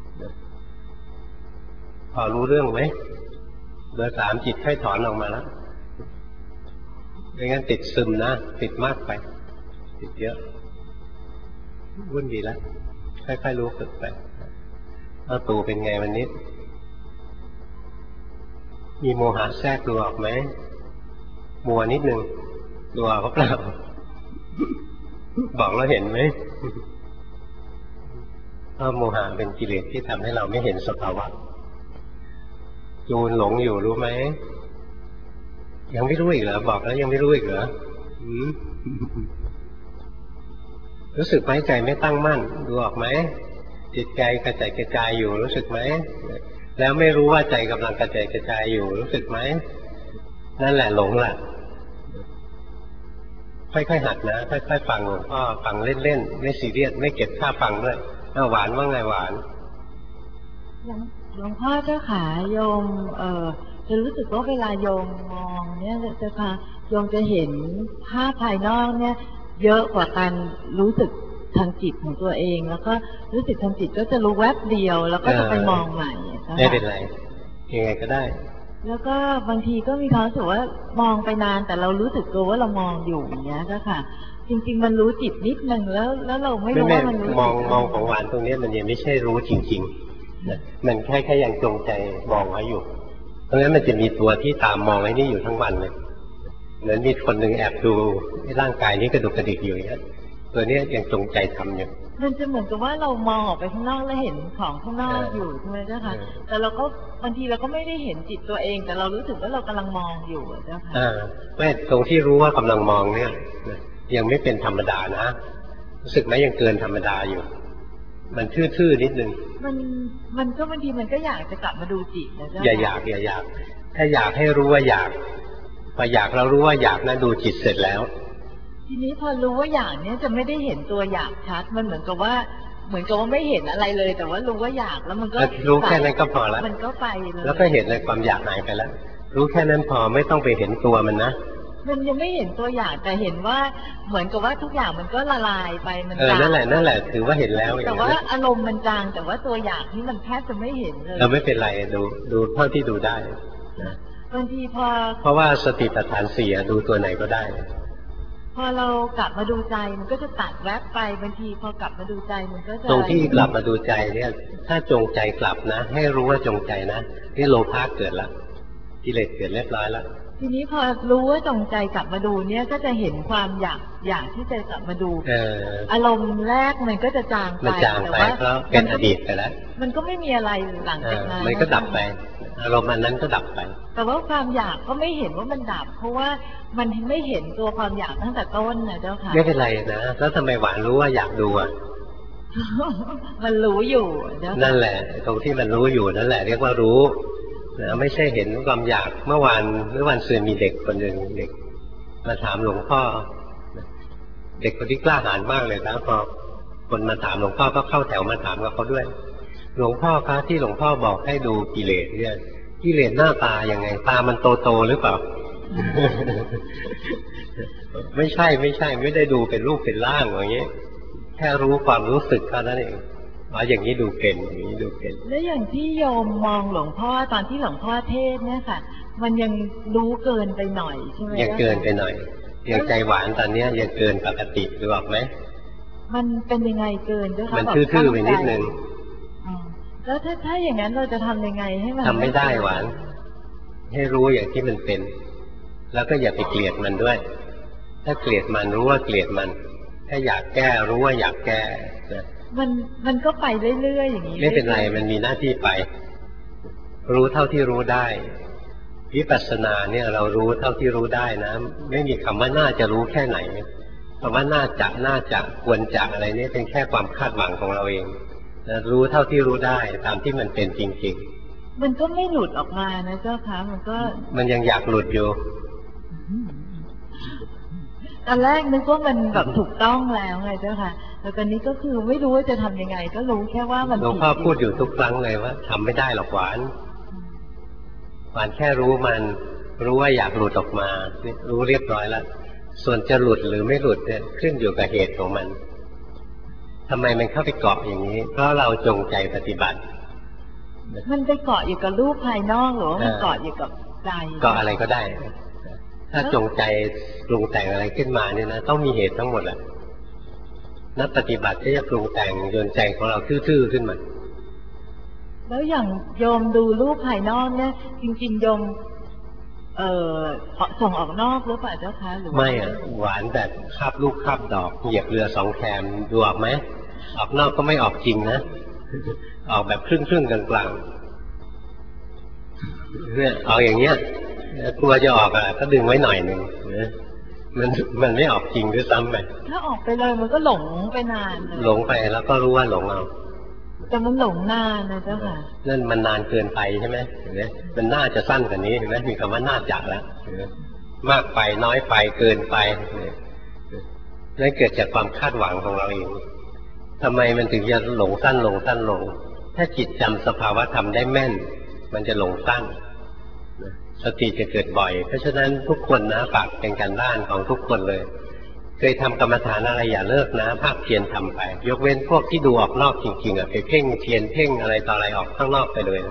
S1: พอรู้เรื่องไหมเบอร์สามจิตค่อยถอนออกมาแล้วไม่งั้นติดซึมนะติดมากไปติดเยอะวุ่นดีแล้วค่อยๆรู้ฝึกไปเอาตูเป็นไงวันนี้มีโมหะแทรกดูออกไหมมัวนิดนึงดูออกเปล่าบอกแล้วเห็นไหมเพราะโมหะเป็นกิเลสที่ทำให้เราไม่เห็นสภาวะจูนหลงอยู่รู้ไหมยังไม่รู้อีกเหรอบอกแล้วยังไม่รู้อีกเหรอรู้สึกไหมใจไม่ตั้งมั่นดูออกไหมจิตใจกระจายกระจายอยู่รู้สึกไหมแล้วไม่รู้ว่าใจกำลังกระจายกระจายอยู่รู้สึกไหมนั่นแหละหลงแหละค่อยๆหัดนะค่อยๆฟังหลวงพ่อฟังเล่นๆไม่ซีเรียสไม่เก็บค่าฟังด้วยเอาหวานว่าไงหวาน
S2: หลวงพ่อเจ้าขาโยมเอ่อจะรู้สึกว่าเวลาโยมมองเนี่ยเจ้าค่ะโยมจะเห็นภาพภายนอกเนี่ยเยอะกว่าการรู้สึกทางจิตของตัวเองแล้วก็รู้สึกทางจิตก็จะรู้แวบเดียวแล้วก็จะไปมองใหม่
S1: ไม่เป็นไรยังไงก็ได้
S2: แล้วก็บางทีก็มีความรู้สึกว่ามองไปนานแต่เรารู้สึกตัวว่าเรามองอยู่อย่างเงี้ยก็ค่ะจริงๆมันรู้จิตนิดนึงแล้วแล้วเราไม่รู้ว่ามันรู้
S1: มองมองของหวานตรงนี้มันยังไม่ใช่รู้จริงๆนะมันแค่แค่ยังจงใจมองไว้อยู่เพราะฉะนั้นมันจะมีตัวที่ตามมองไอ้นี่อยู่ทั้งวันเลยเหมือนมีคนหนึ่งแอบดูร่างกายนี้กระดุกกระดิกอยู่อย่างเงี้ยตัวนี้ยังจงใจทำอยู่
S2: มันจะเหมือนกับว่าเรามองออกไปข้างนอกแล้วเห็นของข้างนอกอยู่ใช่ไหมเจ้าค่ะแต่เราก็บางทีเราก็ไม่ได้เห็นจิตตัวเองแต่เรารู้สึกว่าเรากำลังมองอยู่เจ้าค่ะ
S1: อ่าไม่ตรงที่รู้ว่ากำลังมองเนี่ยยังไม่เป็นธรรมดานะรู้สึกไหมยังเกินธรรมดาอยู่มันทื่อๆนิดนึง
S2: มันมันก็บางทีมันก็อยากจะกลับมาดูจิตนะเจ้า
S1: อย่าอยากอย่าอยากถ้าอยากให้รู้ว่าอยากพออยากเรารู้ว่าอยากนะดูจิตเสร็จแล้ว
S2: ทีนี้พอรู้ว่าอยากเนี้ยจะไม่ได้เห็นตัวอยากชัดมันเหมือนกับว่าเหมือนกับว่าไม่เห็นอะไรเลยแต่ว่ารู้ว่าอยากแล้วมันก็
S1: รู้แค่นั้นก็พอแล้ว
S2: มันก็ไปเลย
S1: แล้วก็เห็นเลยความอยากหายไปแล้วรู้แค่นั้นพอไม่ต้องไปเห็นตัวมันนะ
S2: มันยังไม่เห็นตัวอยากแต่เห็นว่าเหมือนกับว่าทุกอย่างมันก็ละลายไปมัน
S1: จางนั่นแหละนั่นแหละถือว่าเห็นแล้ว
S2: แต่ว่าอารมณ์มันจางแต่ว่าตัวอยากนี่มันแทบจะไม่เห็นเลย
S1: เราไม่เป็นไรดูดูเท่าที่ดูได้
S2: บางทีพอ
S1: เพราะว่าสติปัฏฐานสี่ดูตัวไหนก็ได้
S2: พอเรากลับมาดูใจมันก็จะตัดแวบไปบางทีพอกลับมาดูใจมันก็จะ
S1: ตรงที่กลับมาดูใจเนี่ยถ้าจงใจกลับนะให้รู้ว่าจงใจนะนี่โลภะเกิดละกิเลสเกิดเรียบร้อยแล้ว
S2: ทีนี้พอรู้ว่าจงใจกลับมาดูเนี่ยก็จะเห็นความอยากอยากที่จะกลับมาดูอารมณ์แรกมันก็จะจางไป
S1: แต่ว่าเพราะเป็นอดีตไปแล้ว
S2: มันก็ไม่มีอะไรหลังจากนั้น
S1: มันก็ดับไปอารมณ์นั้นก็ดับไป
S2: แต่ว่าความอยากก็ไม่เห็นว่ามันดับเพราะว่ามันไม่เห็นตัวความอยากตั้งแต่ต้นนะเจ้าค่ะ
S1: ไม่เป็นไรนะแล้วทำไมหวานรู้ว่าอยากดูอ่ะ
S2: มันรู้อยู่
S1: นั่นแหละตรงที่มันรู้อยู่นั่นแหละเรียกว่ารู้นะไม่ใช่เห็นความอยากเมื่อวานเมื่อวันซืนมีเด็กคนหนึ่งเด็กมาถามหลวงพ่อเด็กคนที่กล้าหาญมากเลยนะพอคนมาถามหลวงพ่อก็เข้าแถวมาถามกับเขาด้วยหลวงพ่อคะที่หลวงพ่อบอกให้ดูกิเลสเนี่ยกิเลสหน้าตายังไงตามันโตโตหรือเปล่า ไม่ใช่ไม่ใช่ไม่ได้ดูเป็นรูปเป็นร่างอย่างนี้แค่รู้ความรู้สึกเท่านั้นเองว่าอย่างนี้ดูเป็นอย่างนี้ดูเป็น
S2: แล้วอย่างที่โยมมองหลวงพ่อตอนที่หลวงพ่อเทศเนี่ยค่ะมันยังรู้เกินไปหน่อยใช่ไหม
S1: ยังเกินไปหน่อยอย่างใจหวานตอนนี้ยังเกินปกติหรือเปล่าไหม
S2: มันเป็นยังไงเกินด้วยคะ
S1: มันทื่อๆไปนิดนึง
S2: แล้วถ้าถ้าอย่างนั้นเราจะทำยังไงให้มัน
S1: ทำไม่ได้หวานให้รู้อย่างที่มันเป็นแล้วก็อย่าไปเกลียดมันด้วยถ้าเกลียดมันรู้ว่าเกลียดมันถ้าอยากแก้รู้ว่าอยากแก้
S2: มันมันก็ไปเรื่อยๆอย่างนี้
S1: ไม่เป็นไรมันมีหน้าที่ไปรู้เท่าที่รู้ได้วิปัสสนาเนี่ยเรารู้เท่าที่รู้ได้นะไม่มีคำว่าน่าจะรู้แค่ไหนคำว่าน่าจะน่าจะควรจะอะไรนี่เป็นแค่ความคาดหวังของเราเองรู้เท่าที่รู้ได้ตามที่มันเป็นจริง
S2: ๆมันก็ไม่หลุดออกมานะเจ้าค่ะมันก็
S1: มันยังอยากหลุดอยู่
S2: ตอนแรกนึกว่ามันแบบถูกต้องแล้วไงเจ้าค่ะแต่ตอนนี้ก็คือไม่รู้ว่าจะทำยังไงก็รู้แค่ว่ามัน
S1: หลวงพ่อพูดอยู่ทุกครั้งเลยว่าทำไม่ได้หรอกหวานหวานแค่รู้มันรู้ว่าอยากหลุดออกมารู้เรียบร้อยแล้วส่วนจะหลุดหรือไม่หลุดเนี่ยขึ้นอยู่กับเหตุของมันทำไมมันเข้าไปเกาะอย่างนี้เพราะเราจงใจปฏิบัติ
S2: มันไปเกาะอยู่กับรูปภายนอกหรือมันเกาะอยู่กับใจ
S1: เกาะอะไรก็ได้ถ้าจงใจปรุงแต่งอะไรขึ้นมาเนี่ยนะต้องมีเหตุทั้งหมดแหละนักปฏิบัติที่จะปรุงแต่งโยนใจของเราทื่อๆขึ้นมา
S2: แล้วอย่างโยมดูรูปภายนอกเนี่ยจริงๆโยมเอ่อส่งออกนอกหรือเปล่าเจ้าคะหรือ
S1: ไม่อ่ะหวานแบบคาบลูกคาบดอกเหยียบเรือสองแคมดูออกไหมออกนอกก็ไม่ออกจริงนะออกแบบครึ่งๆกลางๆเนี่ยออกอย่างเงี้ยกลัวจะออกอ่ะก็ดึงไว้หน่อยหนึ่งมันมันไม่ออกจริงด้วยซ้ำไป
S2: ถ้าออกไปเลยมันก็หลงไปนาน
S1: หลงไปแล้วก็รู้ว่าหลงเอา
S2: แต่มันหลงนานนะเจ้าค่ะ
S1: นั่นมันนานเกินไปใช่ไหมเห็นไหมมันน่าจะสั้นกว่านี้เห็นไหมมีคำว่าน่าจะแล้วมากไปน้อยไปเกินไปนั่นเกิดจากความคาดหวังของเราเองทำไมมันถึงจะหลงสั้นหลงสั้นหลงถ้าจิตจำสภาวะธรรมได้แม่นมันจะหลงสั้นสติจะเกิดบ่อยเพราะฉะนั้นทุกคนนะฝากเป็นการบ้านของทุกคนเลยเคยทำกรรมฐานอะไรอย่าเลิกนะภาคเพียรทำไปยกเว้นพวกที่ดูออกนอกจริงๆอ่ะไปเพ่งเพียรเพ่งอะไรต่ออะไรออกข้างนอกไปเลย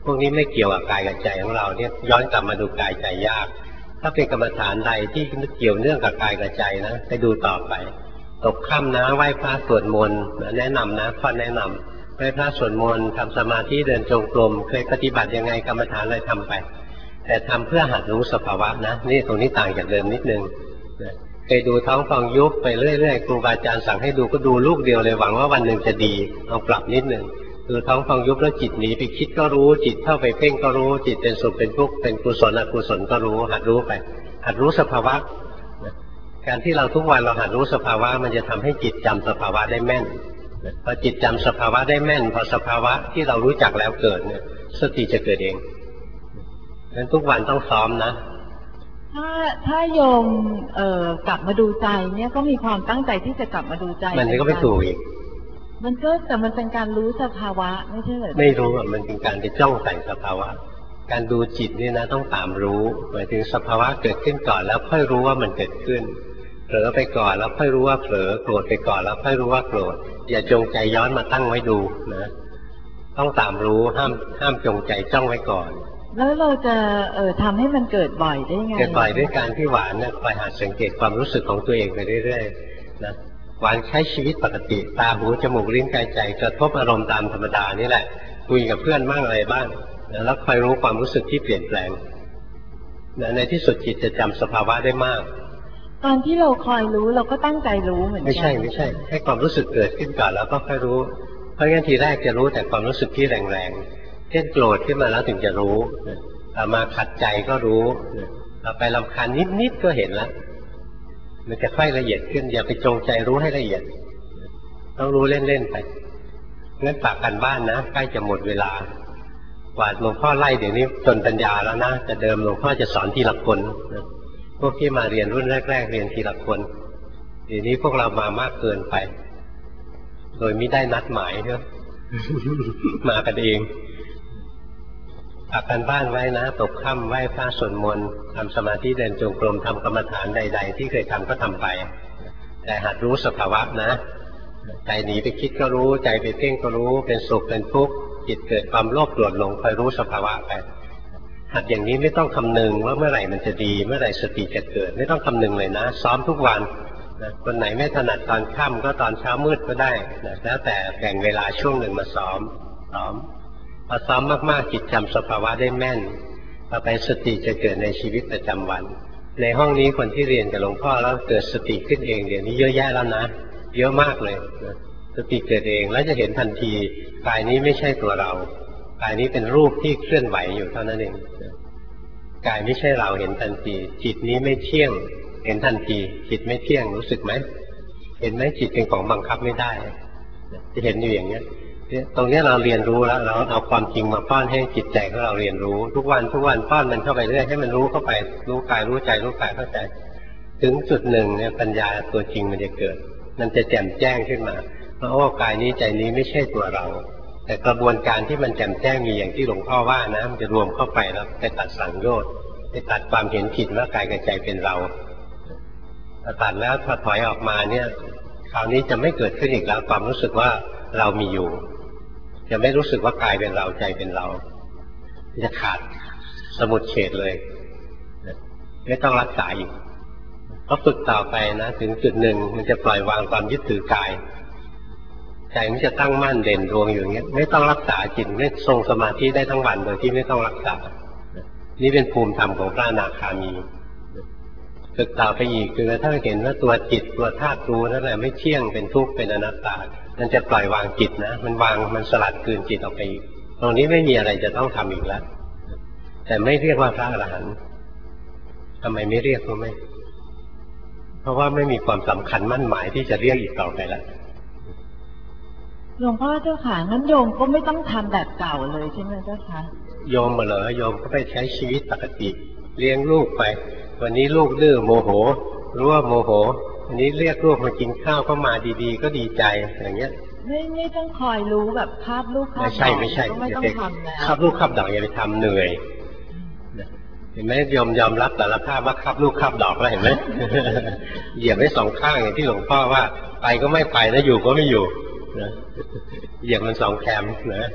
S1: พวกนี้ไม่เกี่ยวกับกายกับใจของเราเนี่ยย้อนกลับมาดูกายใจยากถ้าเป็นกรรมฐานใดที่เกี่ยวเนื่องกับกายกับใจนะไปดูต่อไปตกค่ำนะไหว้พระสวดมนต์แนะนำนะข้อแนะนำไหว้พระสวดมนต์ทำสมาธิเดินจงกรมเคยปฏิบัติยังไงกรรมฐานอะไรทำไปแต่ทำเพื่อหัดรู้สภาวะนะนี่ตรงนี้ต่างจากเดิมนิดนึงเคยดูท้องฟองยุบไปเรื่อยๆครูบาอาจารย์สั่งให้ดูก็ดูลูกเดียวเลยหวังว่าวันหนึ่งจะดีเอาปรับนิดนึงคือท้องฟองยุบแล้วจิตหนีไปคิดก็รู้จิตเข้าไปเพ่งก็รู้จิตเป็นสุขเป็นทุกข์เป็นกุศลอกุศลก็รู้หัดรู้ไปหัดรู้สภาวะการที่เราทุกวันเราหัดรู้สภาวะมันจะทำให้จิตจำสภาวะได้แม่นพอจิตจำสภาวะได้แม่นพอสภาวะที่เรารู้จักแล้วเกิดเนี่ยสติจะเกิดเองงั้นทุกวันต้องซ้อมนะ
S2: ถ้าถ้าโยมเอ่อกลับมาดูใจเนี่ยก็มีความตั้งใจที่จะกลับมาดูใจ
S1: มันก็ไม่ถูกอีก
S2: มันก็แต่มันเป็นการรู้สภาวะไม่ใช่เหรอ
S1: ไม่รู้อ่ะมันเป็นการไปจ้องใส่สภาวะการดูจิตนี่นะต้องตามรู้หมายถึงสภาวะเกิดขึ้นก่อนแล้วค่อยรู้ว่ามันเกิดขึ้นเผลอไปก่อนแล้วค่อยรู้ว่าเผลอโกรธไปก่อนแล้วค่อยรู้ว่าโกรธอย่าจงใจย้อนมาตั้งไว้ดูนะต้องตามรู้ห้ามห้ามจงใจจ้องไว้ก่อน
S2: แล้วเราจะเอ่อทำให้มันเกิดบ่อยได้ไง
S1: เกิดบ่อยด้วยการที่หวานเนี่ยคอยหัดสังเกตความรู้สึกของตัวเองไปเรื่อยๆนะหวานใช้ชีวิตปกติตาหูจมูกลิ้นกายใจกระทบอารมณ์ตามธรรมดานี่แหละคุยกับเพื่อนบ้างอะไรบ้างแล้วคอยรู้ความรู้สึกที่เปลี่ยนแปลงในที่สุดจิตจะจำสภาวะได้มาก
S2: ตอนที่เราคอยรู้เราก็ตั้งใจรู้เหมือนกัน
S1: ไม่ใช่ไม่ใช่ให้ความรู้สึกเกิดขึ้นก่อนแล้วก็ค่อยรู้เพราะงั้นทีแรกจะรู้แต่ความรู้สึกที่แรงๆเช่นโกรธขึ้นมาแล้วถึงจะรู้ต่อมาขัดใจก็รู้ต่อไปรำคาญนิดๆก็เห็นแล้วมันจะค่อยละเอียดขึ้นอย่าไปจงใจรู้ให้ละเอียดต้องรู้เล่นๆไปงั้นฝากกันบ้านนะใกล้จะหมดเวลากว่าหลวงพ่อไล่เดี๋ยวนี้จนปัญญาแล้วนะแต่เดิมหลวงพ่อจะสอนทีละคนพวกที่มาเรียนรุ่นแรกๆเรียนทีละคนเดี๋ยวนี้พวกเรามามากเกินไปโดยไม่ได้นัดหมายเนอะมากันเองฝากกันบ้านไว้นะตกค่ำไหว้พระสวดมนต์ทำสมาธิเดินจงกรมทำกรรมฐานใดๆที่เคยทำก็ทำไปแต่หัดรู้สภาวะนะใจหนีไปคิดก็รู้ใจไปเพ่งก็รู้เป็นสุขเป็นทุกข์จิตเกิดความโลภโกรธหลงคอยรู้สภาวะไปหัดอย่างนี้ไม่ต้องคำนึงว่าเมื่อไหร่มันจะดีเมื่อไหร่สติจะเกิดไม่ต้องคำนึงเลยนะซ้อมทุกวันนะคนไหนไม่ถนัดตอนค่ำก็ตอนเช้ามืดก็ได้นะแล้วแต่แบ่งเวลาช่วงหนึ่งมาซ้อมซ้อมพอซ้อมมากๆจิตจำสภาวะได้แม่นต่อไปสติจะเกิดในชีวิตประจำวันในห้องนี้คนที่เรียนกับหลวงพ่อแล้วเกิดสติขึ้นเองเดี๋ยวนี้เยอะแยะแล้วนะเยอะมากเลยนะสติเกิดเองแล้วจะเห็นทันทีกายนี้ไม่ใช่ตัวเรากายนี้เป็นรูปที่เคลื่อนไหวอยู่เท่านั้นเองกายไม่ใช่เราเห็นทันทีจิตนี้ไม่เที่ยงเห็นทันทีจิตไม่เที่ยงรู้สึกไหมเห็นไหมจิตเป็นของบังคับไม่ได้จะเห็นอยู่อย่างนี้ตรงนี้เราเรียนรู้แล้วเราเอาความจริงมาป้อนให้จิตใจของเราเรียนรู้ทุกวันทุกวันป้อนมันเข้าไปเรื่อยให้มันรู้เข้าไปรู้กายรู้ใจรู้กายเข้าใจถึงจุดหนึ่งเนี่ยปัญญาตัวจริงมันจะเกิดมันจะแจ่มแจ้งขึ้นมาเพราะว่ากายนี้ใจนี้ไม่ใช่ตัวเราแต่กระบวนการที่มันแจ่มแจ้งมีอย่างที่หลวงพ่อว่านะมันจะรวมเข้าไปแล้วไปตัดสังโยชน์ไปตัดความเห็นผิดว่ากายกับใจเป็นเราตัดแล้วพอถอยออกมาเนี่ยคราวนี้จะไม่เกิดขึ้นอีกแล้วความรู้สึกว่าเรามีอยู่จะไม่รู้สึกว่ากายเป็นเราใจเป็นเราจะขาดสมุดเฉดเลยไม่ต้องรักษาอีกก็ฝึกต่อไปนะถึงจุดหนึ่งมันจะปล่อยวางความยึดถือกายใจมันจะตั้งมั่นเด่นดวงอยู่อย่างเงี้ยไม่ต้องรักษาจิตไม่ทรงสมาธิได้ทั้งวันโดยที่ไม่ต้องรักษานี่เป็นภูมิธรรมของพระอนาคามีฝึกต่อไปอีกคือถ้าเห็นว่าตัวจิตตัวธาตุรู้นั่นแหละไม่เที่ยงเป็นทุกข์เป็นอนัตตามันจะปล่อยวางจิตนะมันวางมันสลัดคืนจิตออกไปอีกตรงนี้ไม่มีอะไรจะต้องทำอีกแล้วแต่ไม่เรียกว่าพระอรหันต์ทำไมไม่เรียกรู้ไหมเพราะว่าไม่มีความสำคัญมั่นหมายที่จะเรียกอีกต่อไปแล้ว
S2: หลวงพ่อเจ้าค่ะงั้นโยมก็ไม่ต้องทำแบบเก่าเลยใช่ไหมเจ้าค่ะ
S1: โยมมาเหรอโยมก็ไปใช้ชีวิตปกติเลี้ยงลูกไปวันนี้ลูกดื้อโมโหรู้ว่าโมโหวันนี้เรียกลูกมากินข้าวก็มาดีๆก็ดีใจอย่างเงี้ย
S2: ไม่ไม่ต้องคอยรู้แบบคาบลูกคาบ
S1: ไม่ใช่ไม่ใช่
S2: ไม่ต้องทำแล้ว
S1: คาบลูกคาบดอกอย่าไปทำเหนื่อยเห็นไหมยอมยอมรับแต่ละภาพว่าคาบลูกคาบดอกแล้วเห็นไหมเหยียบไว้สองข้างอย่างที่หลวงพ่อว่าไปก็ไม่ไปนะอยู่ก็ไม่อยู่นะเหยียบมันสองแคมนะ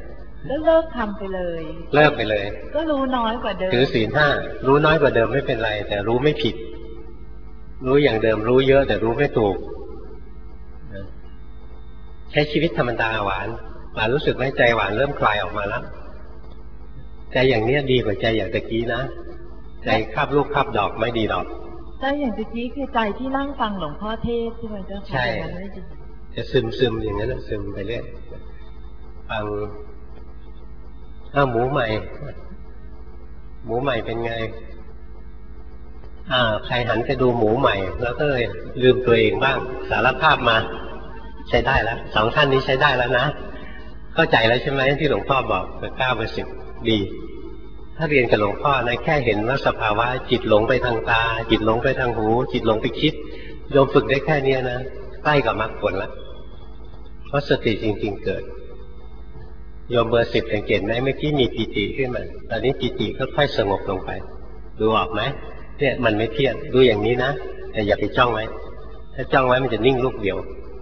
S2: ก็เลิกทำไปเลย
S1: เลิกไปเลย
S2: ก็รู้น้อยกว่าเดิม
S1: ถือศีลห้ารู้น้อยกว่าเดิมไม่เป็นไรแต่รู้ไม่ผิดรู้อย่างเดิมรู้เยอะแต่รู้ไม่ถูกใช้ชีวิตธรรมดาหวานหวานรู้สึกไหมใจหวานเริ่มคลายออกมาแล้วใจอย่างเนี้ยดีกว่าใจอย่างตะกี้นะใจคาบลูกคาบดอกไม่ดีดอก
S2: ใจอย่างตะกี้คือใจที่นั่งฟังหลวงพ่อเทศใช่ไหมเจ้าค่ะใช่
S1: จะซึมซึมอย่างนั้นซึมไปเรื่อยฟังอ้าวหมูใหม่หมูใหม่เป็นไงอ่าใครหันไปดูหมูใหม่แล้วก็เลยลืมตัวเองบ้างสารภาพมาใช้ได้แล้วสองท่านนี้ใช้ได้แล้วนะเข้าใจแล้วใช่ไหมที่หลวงพ่อบอกเก้าเปอร์เซ็นต์ดีถ้าเรียนกับหลวงพ่อนะแค่เห็นว่าสภาวะจิตหลงไปทางตาจิตหลงไปทางหูจิตหลงไปคิดโยมฝึกได้แค่นี้นะใกล้กับมรรคผลแล้วเพราะสติจริงๆเกิดโยมเบอร์สิบสังเกตไหมเมื่อกี้มีปิติขึ้นมาตอนนี้ปิติค่อยๆสงบลงไปดูออกไหมเนี่ยมันไม่เที่ยงดูอย่างนี้นะแต่อย่าไปจ้องไว้ถ้าจ้องไว้มันจะนิ่งลูกเดียว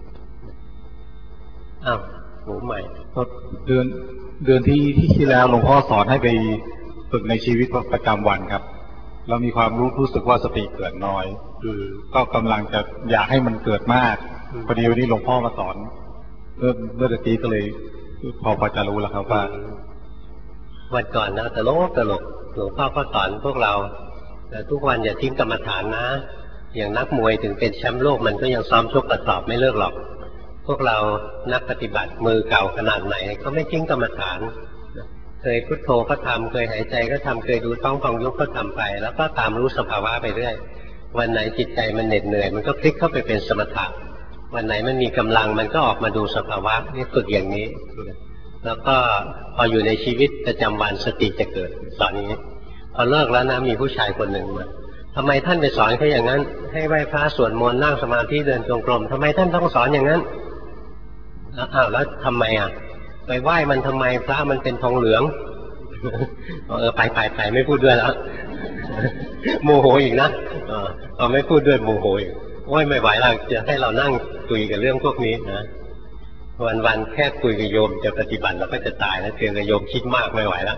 S1: อ้าวหมูใหม่
S3: เดือนเดือนที่ที่แล้วหลวงพ่อสอนให้ไปฝึกในชีวิตประจำวันครับเรามีความรู้รู้สึกว่าสติเกิดน้อยคือก็กำลังจะอยากให้มันเกิดมากพอดีวันนี้หลวงพ่อมาสอนเมื่อเมื่อกี้ก็เลยพอพอจะรู้แล้วครับว่า
S1: วันก่อนนะตลกตลกหลวงพ่อก็สอนพวกเราแต่ทุกวันอย่าทิ้งกรรมฐานนะอย่างนักมวยถึงเป็นแชมป์โลกมันก็ยังซ้อมชกกระสอบไม่เลิกหรอกพวกเรานักปฏิบัติมือเก่าขนาดไหนก็ไม่ทิ้งกรรมฐานเคยพุทโธก็ทำเคยหายใจก็ทำเคยดูท้องฟองยุบก็ทำไปแล้วก็ตามรู้สภาวะไปเรื่อยวันไหนจิตใจมันเหน็ดเหนื่อยมันก็พลิกเข้าไปเป็นสมถะวันไหนมันมีกำลังมันก็ออกมาดูสภาวะนี่ฝึกอย่างนี้แล้วก็พออยู่ในชีวิตประจำวันสติจะเกิดสอนนี้พอเลิกแล้วนะมีผู้ชายคนหนึ่งมาทำไมท่านไปสอนเขาอย่างนั้นให้ไหว้พระสวดมนต์นั่งสมาธิเดินจงกรมทำไมท่านต้องสอนอย่างนั้นอ้าวแล้วทำไมอ่ะไปไหว้มันทำไมพระมันเป็นทองเหลืองเออไปไปไปไม่พูดด้วยแล้วโมโหอีกนะเออพอไม่พูดด้วยโมโหอีกโอ้ยไม่ไหวแล้วจะให้เรานั่งคุยกับเรื่องพวกนี้นะวันๆแค่คุยกับโยมจะปฏิบัติเราก็จะตายแล้วเตือนกับโยมคิดมากไม่ไหวแล้ว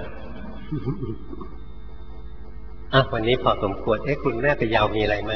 S1: อ่ะวันนี้พอสมควรเอ๊ะคุณแม่ไปยาวมีอะไรไหม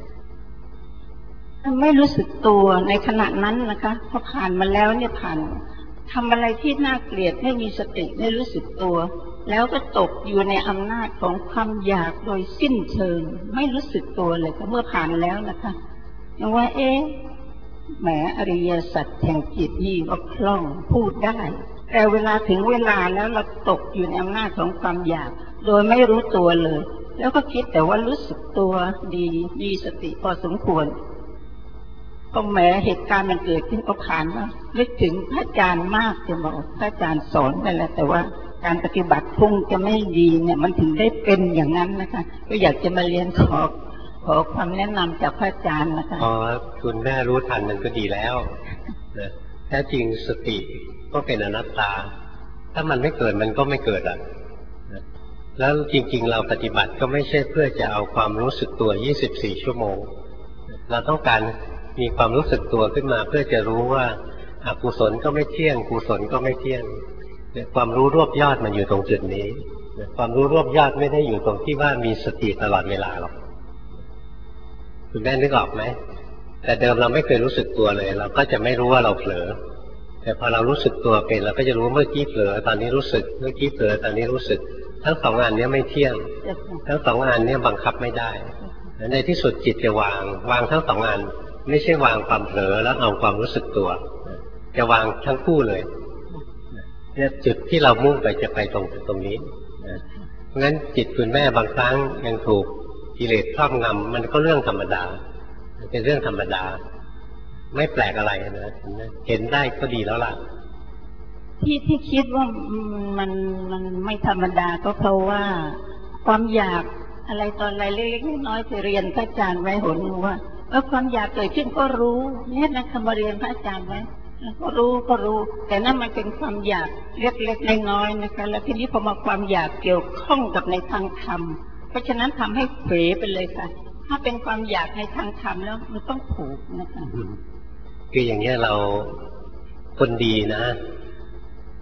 S4: ไม่รู้สึกตัวในขณะนั้นนะคะพอผ่านมาแล้วเนี่ยผ่านทำอะไรที่น่าเกลียดไม่มีสติไม่รู้สึกตัวแล้วก็ตกอยู่ในอำนาจของความอยากโดยสิ้นเชิงไม่รู้สึกตัวเลยค่ะเมื่อผ่านแล้วนะคะยังว่าเอ๊ะแหมอริยสัจแห่งจิตนี่ก็คล่องพูดได้แต่เวลาถึงเวลาแล้วเราตกอยู่ในอำนาจของความอยากโดยไม่รู้ตัวเลยแล้วก็คิดแต่ว่ารู้สึกตัวดีมีสติพอสมควรก็แหมเหตุการณ์มันเกิดขึ้นก็ผ่านมานึกถึงพระอาจารย์มากจะบอกพระอาจารย์สอนไปแล้วแต่ว่าการปฏิบัติคงจะไม่ดีเนี่ยมันถึงได้เป็นอย่างนั้นนะคะก็อยากจะมาเรียนขอขอความแนะนำจากพระอาจารย์นะคะ
S1: อ๋อคุณแม่รู้ทันมันก็ดีแล้วนะแท้จริงสติก็เป็นอนัตตาถ้ามันไม่เกิดมันก็ไม่เกิดอ่ะแล้วจริงๆเราปฏิบัติก็ไม่ใช่เพื่อจะเอาความรู้สึกตัวยี่สิบสี่ชั่วโมงเราต้องการมีความรู้สึกตัวขึ้นมาเพื่อจะรู้ว่าอกุศลก็ไม่เที่ยงกุศลก็ไม่เที่ยงความรู้รวบยอดมันอยู่ตรงจุดนี้ความรู้รวบยอดไม่ได้อยู่ตรงที่ว่ามีสติตลอดเวลาหรอกคุณแม่นึกออกไหมแต่เดิมเราไม่เคยรู้สึกตัวเลยเราก็จะไม่รู้ว่าเราเผลอแต่พอเรารู้สึกตัวเป็นเราก็จะรู้เมื่อกี้เผลอตอนนี้รู้สึกเมื่อกี้เผลอตอนนี้รู้สึกทั้งสองอันนี้ไม่เที่ยงทั้งสองอันนี้บังคับไม่ได้ในที่สุดจิตจะวางวางทั้งสองอันไม่ใช่วางความเผลอแล้วเอาความรู้สึกตัวจะวางทั้งคู่เลยเนี่ยจุดที่เรามุ่งไปจะไปตรงตรงนี้เพราะงั้นจิตคุณแม่บางครั้งยังถูกกิเลสครอบงำมันก็เรื่องธรรมดาเป็นเรื่องธรรมดาไม่แปลกอะไรนะเห็นได้ก็ดีแล้วล่ะ
S4: ที่ที่คิดว่ามันมันไม่ธรรมดาก็เพราะว่าความอยากอะไรตอนอะไรเล็กๆน้อยๆจะเรียนพระอาจารย์ไว้หนว่าเออความอยากเกิดขึ้นก็รู้เนี่ยนะคำมาเรียนพระอาจารย์ไว้ก็รู้ก็รู้แต่นั่นมันเป็นความอยากเล็กๆน้อยๆนะคะแล้วทีนี้พอมาความอยากเกี่ยวข้องกับในทางธรรมเพราะฉะนั้นทำให้เผลอไปเลยค่ะถ้าเป็นความอยากในทางธรรมแล้วมันต้องถูกนะคะคือ
S1: อย่างเงี้ยเราคนดีนะ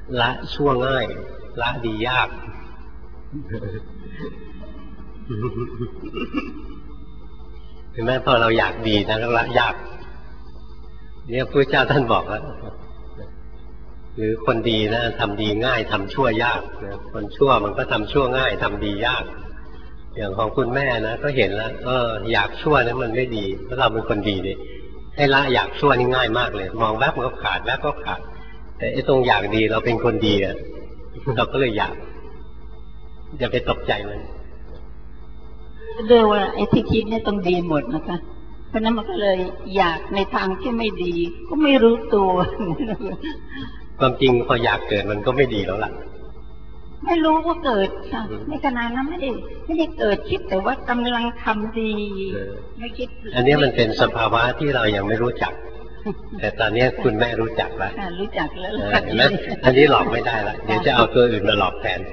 S1: ละชั่วง่ายละดียากเห็นไหมพอเราอยากดีนะก็ละยากเนี่ยพระเจ้าท่านบอกแล้วหรือคนดีนะทำดีง่ายทำชั่วยากนะคนชั่วมันก็ทำชั่วง่ายทำดียากอย่างของคุณแม่นะก็เห็นแล้วเอออยากชั่วนั้นมันไม่ดีเพราะเราเป็นคนดีนี่ให้ละอยากชั่วนี่ง่ายมากเลยมองแวบมันก็ขาดแวบก็ขาดแต่ไอ้ตรงอยากดีเราเป็นคนดีอ่ะเราก็เลยอยากอย่าไปตกใจมัน
S4: เรียกว่าไอ้ที่คิดเนี่ยต้องดีหมดนะคะเพราะนั้นมันก็เลยอยากในทางที่ไม่ดีก็ไม่รู้ตัว
S1: ความจริงพออยากเกิดมันก็ไม่ดีแล้วล่ะ
S4: ไม่รู้ว่าเกิดค่ะในขณะนั้นไม่ได้ไม่ได้เกิดคิดแต่ว่ากำลังทำดีไม่คิด
S1: อันนี้มันเป็นสภาวะที่เรายังไม่รู้จักแต่ตอนนี้คุณแม่รู้จักแล้ว
S4: รู้จักแล้ว
S1: นะอันนี้หลอกไม่ได้ละเดี๋ยวจะเอาตัวอื่นมาหลอกแทน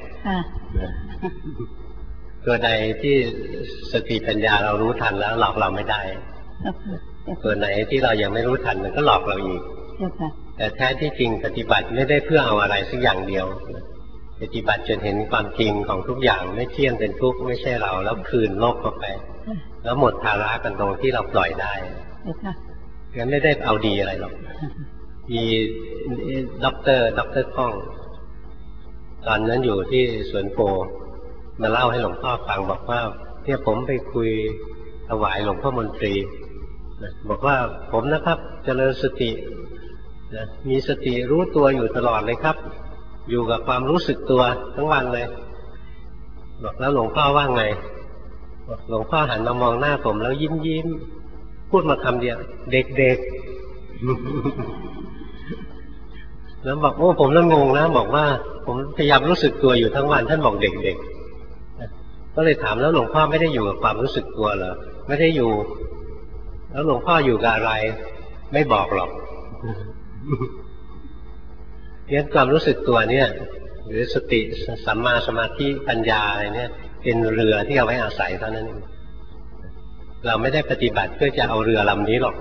S1: ตัวใดที่สติปัญญาเรารู้ทันแล้วหลอกเราไม่ได้ตัวไหนที่เรายังไม่รู้ทันมันก็หลอกเราอีกแต่แท้ที่จริงปฏิบัติไม่ได้เพื่อเอาอะไรสักอย่างเดียวปฏิบัติจนเห็นความจริงของทุกอย่างไม่เที่ยงเป็นทุกข์ไม่ใช่เราแล้วคืนโลกเข้าไปแล้วหมดภาระกันตรงที่เราปล่อยได้งั้นไม่ได้เอาดีอะไรหรอกมีด็อกเตอร์ด็อกเตอร์ก้องตอนนั้นอยู่ที่สวนโพมาเล่าให้หลวงพ่อฟังบอกว่าเนี่ยผมไปคุยถวายหลวงพ่อมนตรีบอกว่าผมนะครับเจริญสติมีสติรู้ตัวอยู่ตลอดเลยครับอยู่กับความรู้สึกตัวทั้งวันเลยบอกแล้วหลวงพ่อว่าไงหลวงพ่อหันมามองหน้าผมแล้วยิ้มยิ้มพูดมาคำเดียวเด็กๆแล้วบอกโอ้ผมแล้วงงนะบอกว่าผมพยายามรู้สึกตัวอยู่ทั้งวันท่านบอกเด็กๆก็เลยถามแล้วหลวงพ่อไม่ได้อยู่กับความรู้สึกตัวเหรอไม่ได้อยู่แล้วหลวงพ่ออยู่กับอะไรไม่บอกหรอกเนี่ยความรู้สึกตัวเนี่ยหรือสติสัมมาสมาธิปัญญาอะไรเนี่ยเป็นเรือที่เอาไว้อาศัยเท่านั้นเราไม่ได้ปฏิบัติเพื่อจะเอาเรือลำนี้หรอก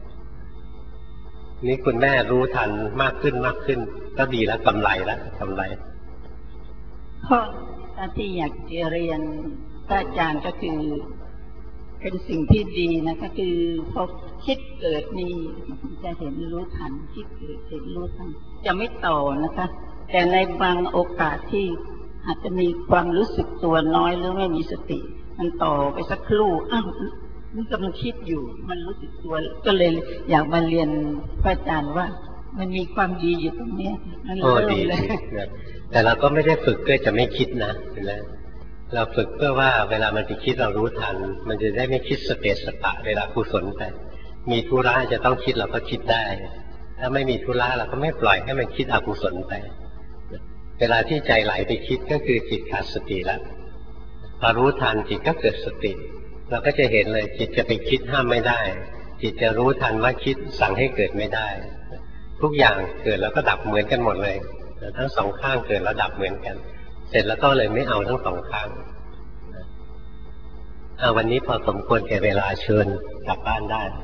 S1: นี่คุณแม่รู้ทันมากขึ้นมากขึ้นก็ดีแล้วกำไรแล้วกำไร
S4: พ่อที่อยากจะเรียนพระอาจารย์ก็คือเป็นสิ่งที่ดีนะก็คือพอคิดเกิดนี่จะเห็นรู้ทันคิดเกิดเห็นรู้ทันจะไม่ต่อนะคะแต่ในบางโอกาสที่อาจจะมีความรู้สึกตัวน้อยหรือไม่มีสติมันต่อไปสักครู่อ้าวมันกำลังคิดอยู่มันรู้สึกตัวก็เลยอยากมาเรียนพระอาจารย์ว่ามันมีความดีอยู่ตรงนี้มันเริ่มเลย
S1: แต่เราก็ไม่ได้ฝึกเพื่อจะไม่คิดนะเห็นไหมเราฝึกเพื่อว่าเวลามันจะคิดเรารู้ทันมันจะได้ไม่คิดสเปสสปะเวลากุศลไปมีธุระจะต้องคิดเราก็คิดได้ถ้าไม่มีธุระเราก็ไม่ปล่อยให้มันคิดอกุศลไปเวลาที่ใจไหลไปคิดก็คือจิตขาดสติแล้วพอรู้ทันจิตก็เกิดสติเราก็จะเห็นเลยจิตจะไปคิดห้ามไม่ได้จิตจะรู้ทันว่าคิดสั่งให้เกิดไม่ได้ทุกอย่างเกิดแล้วก็ดับเหมือนกันหมดเลยทั้งสองข้างเกิดแล้วดับเหมือนกันเสร็จแล้วก็เลยไม่เอาทั้งสองข้างวันนี้พอสมควรแก่เวลาเชิญกลับบ้านได้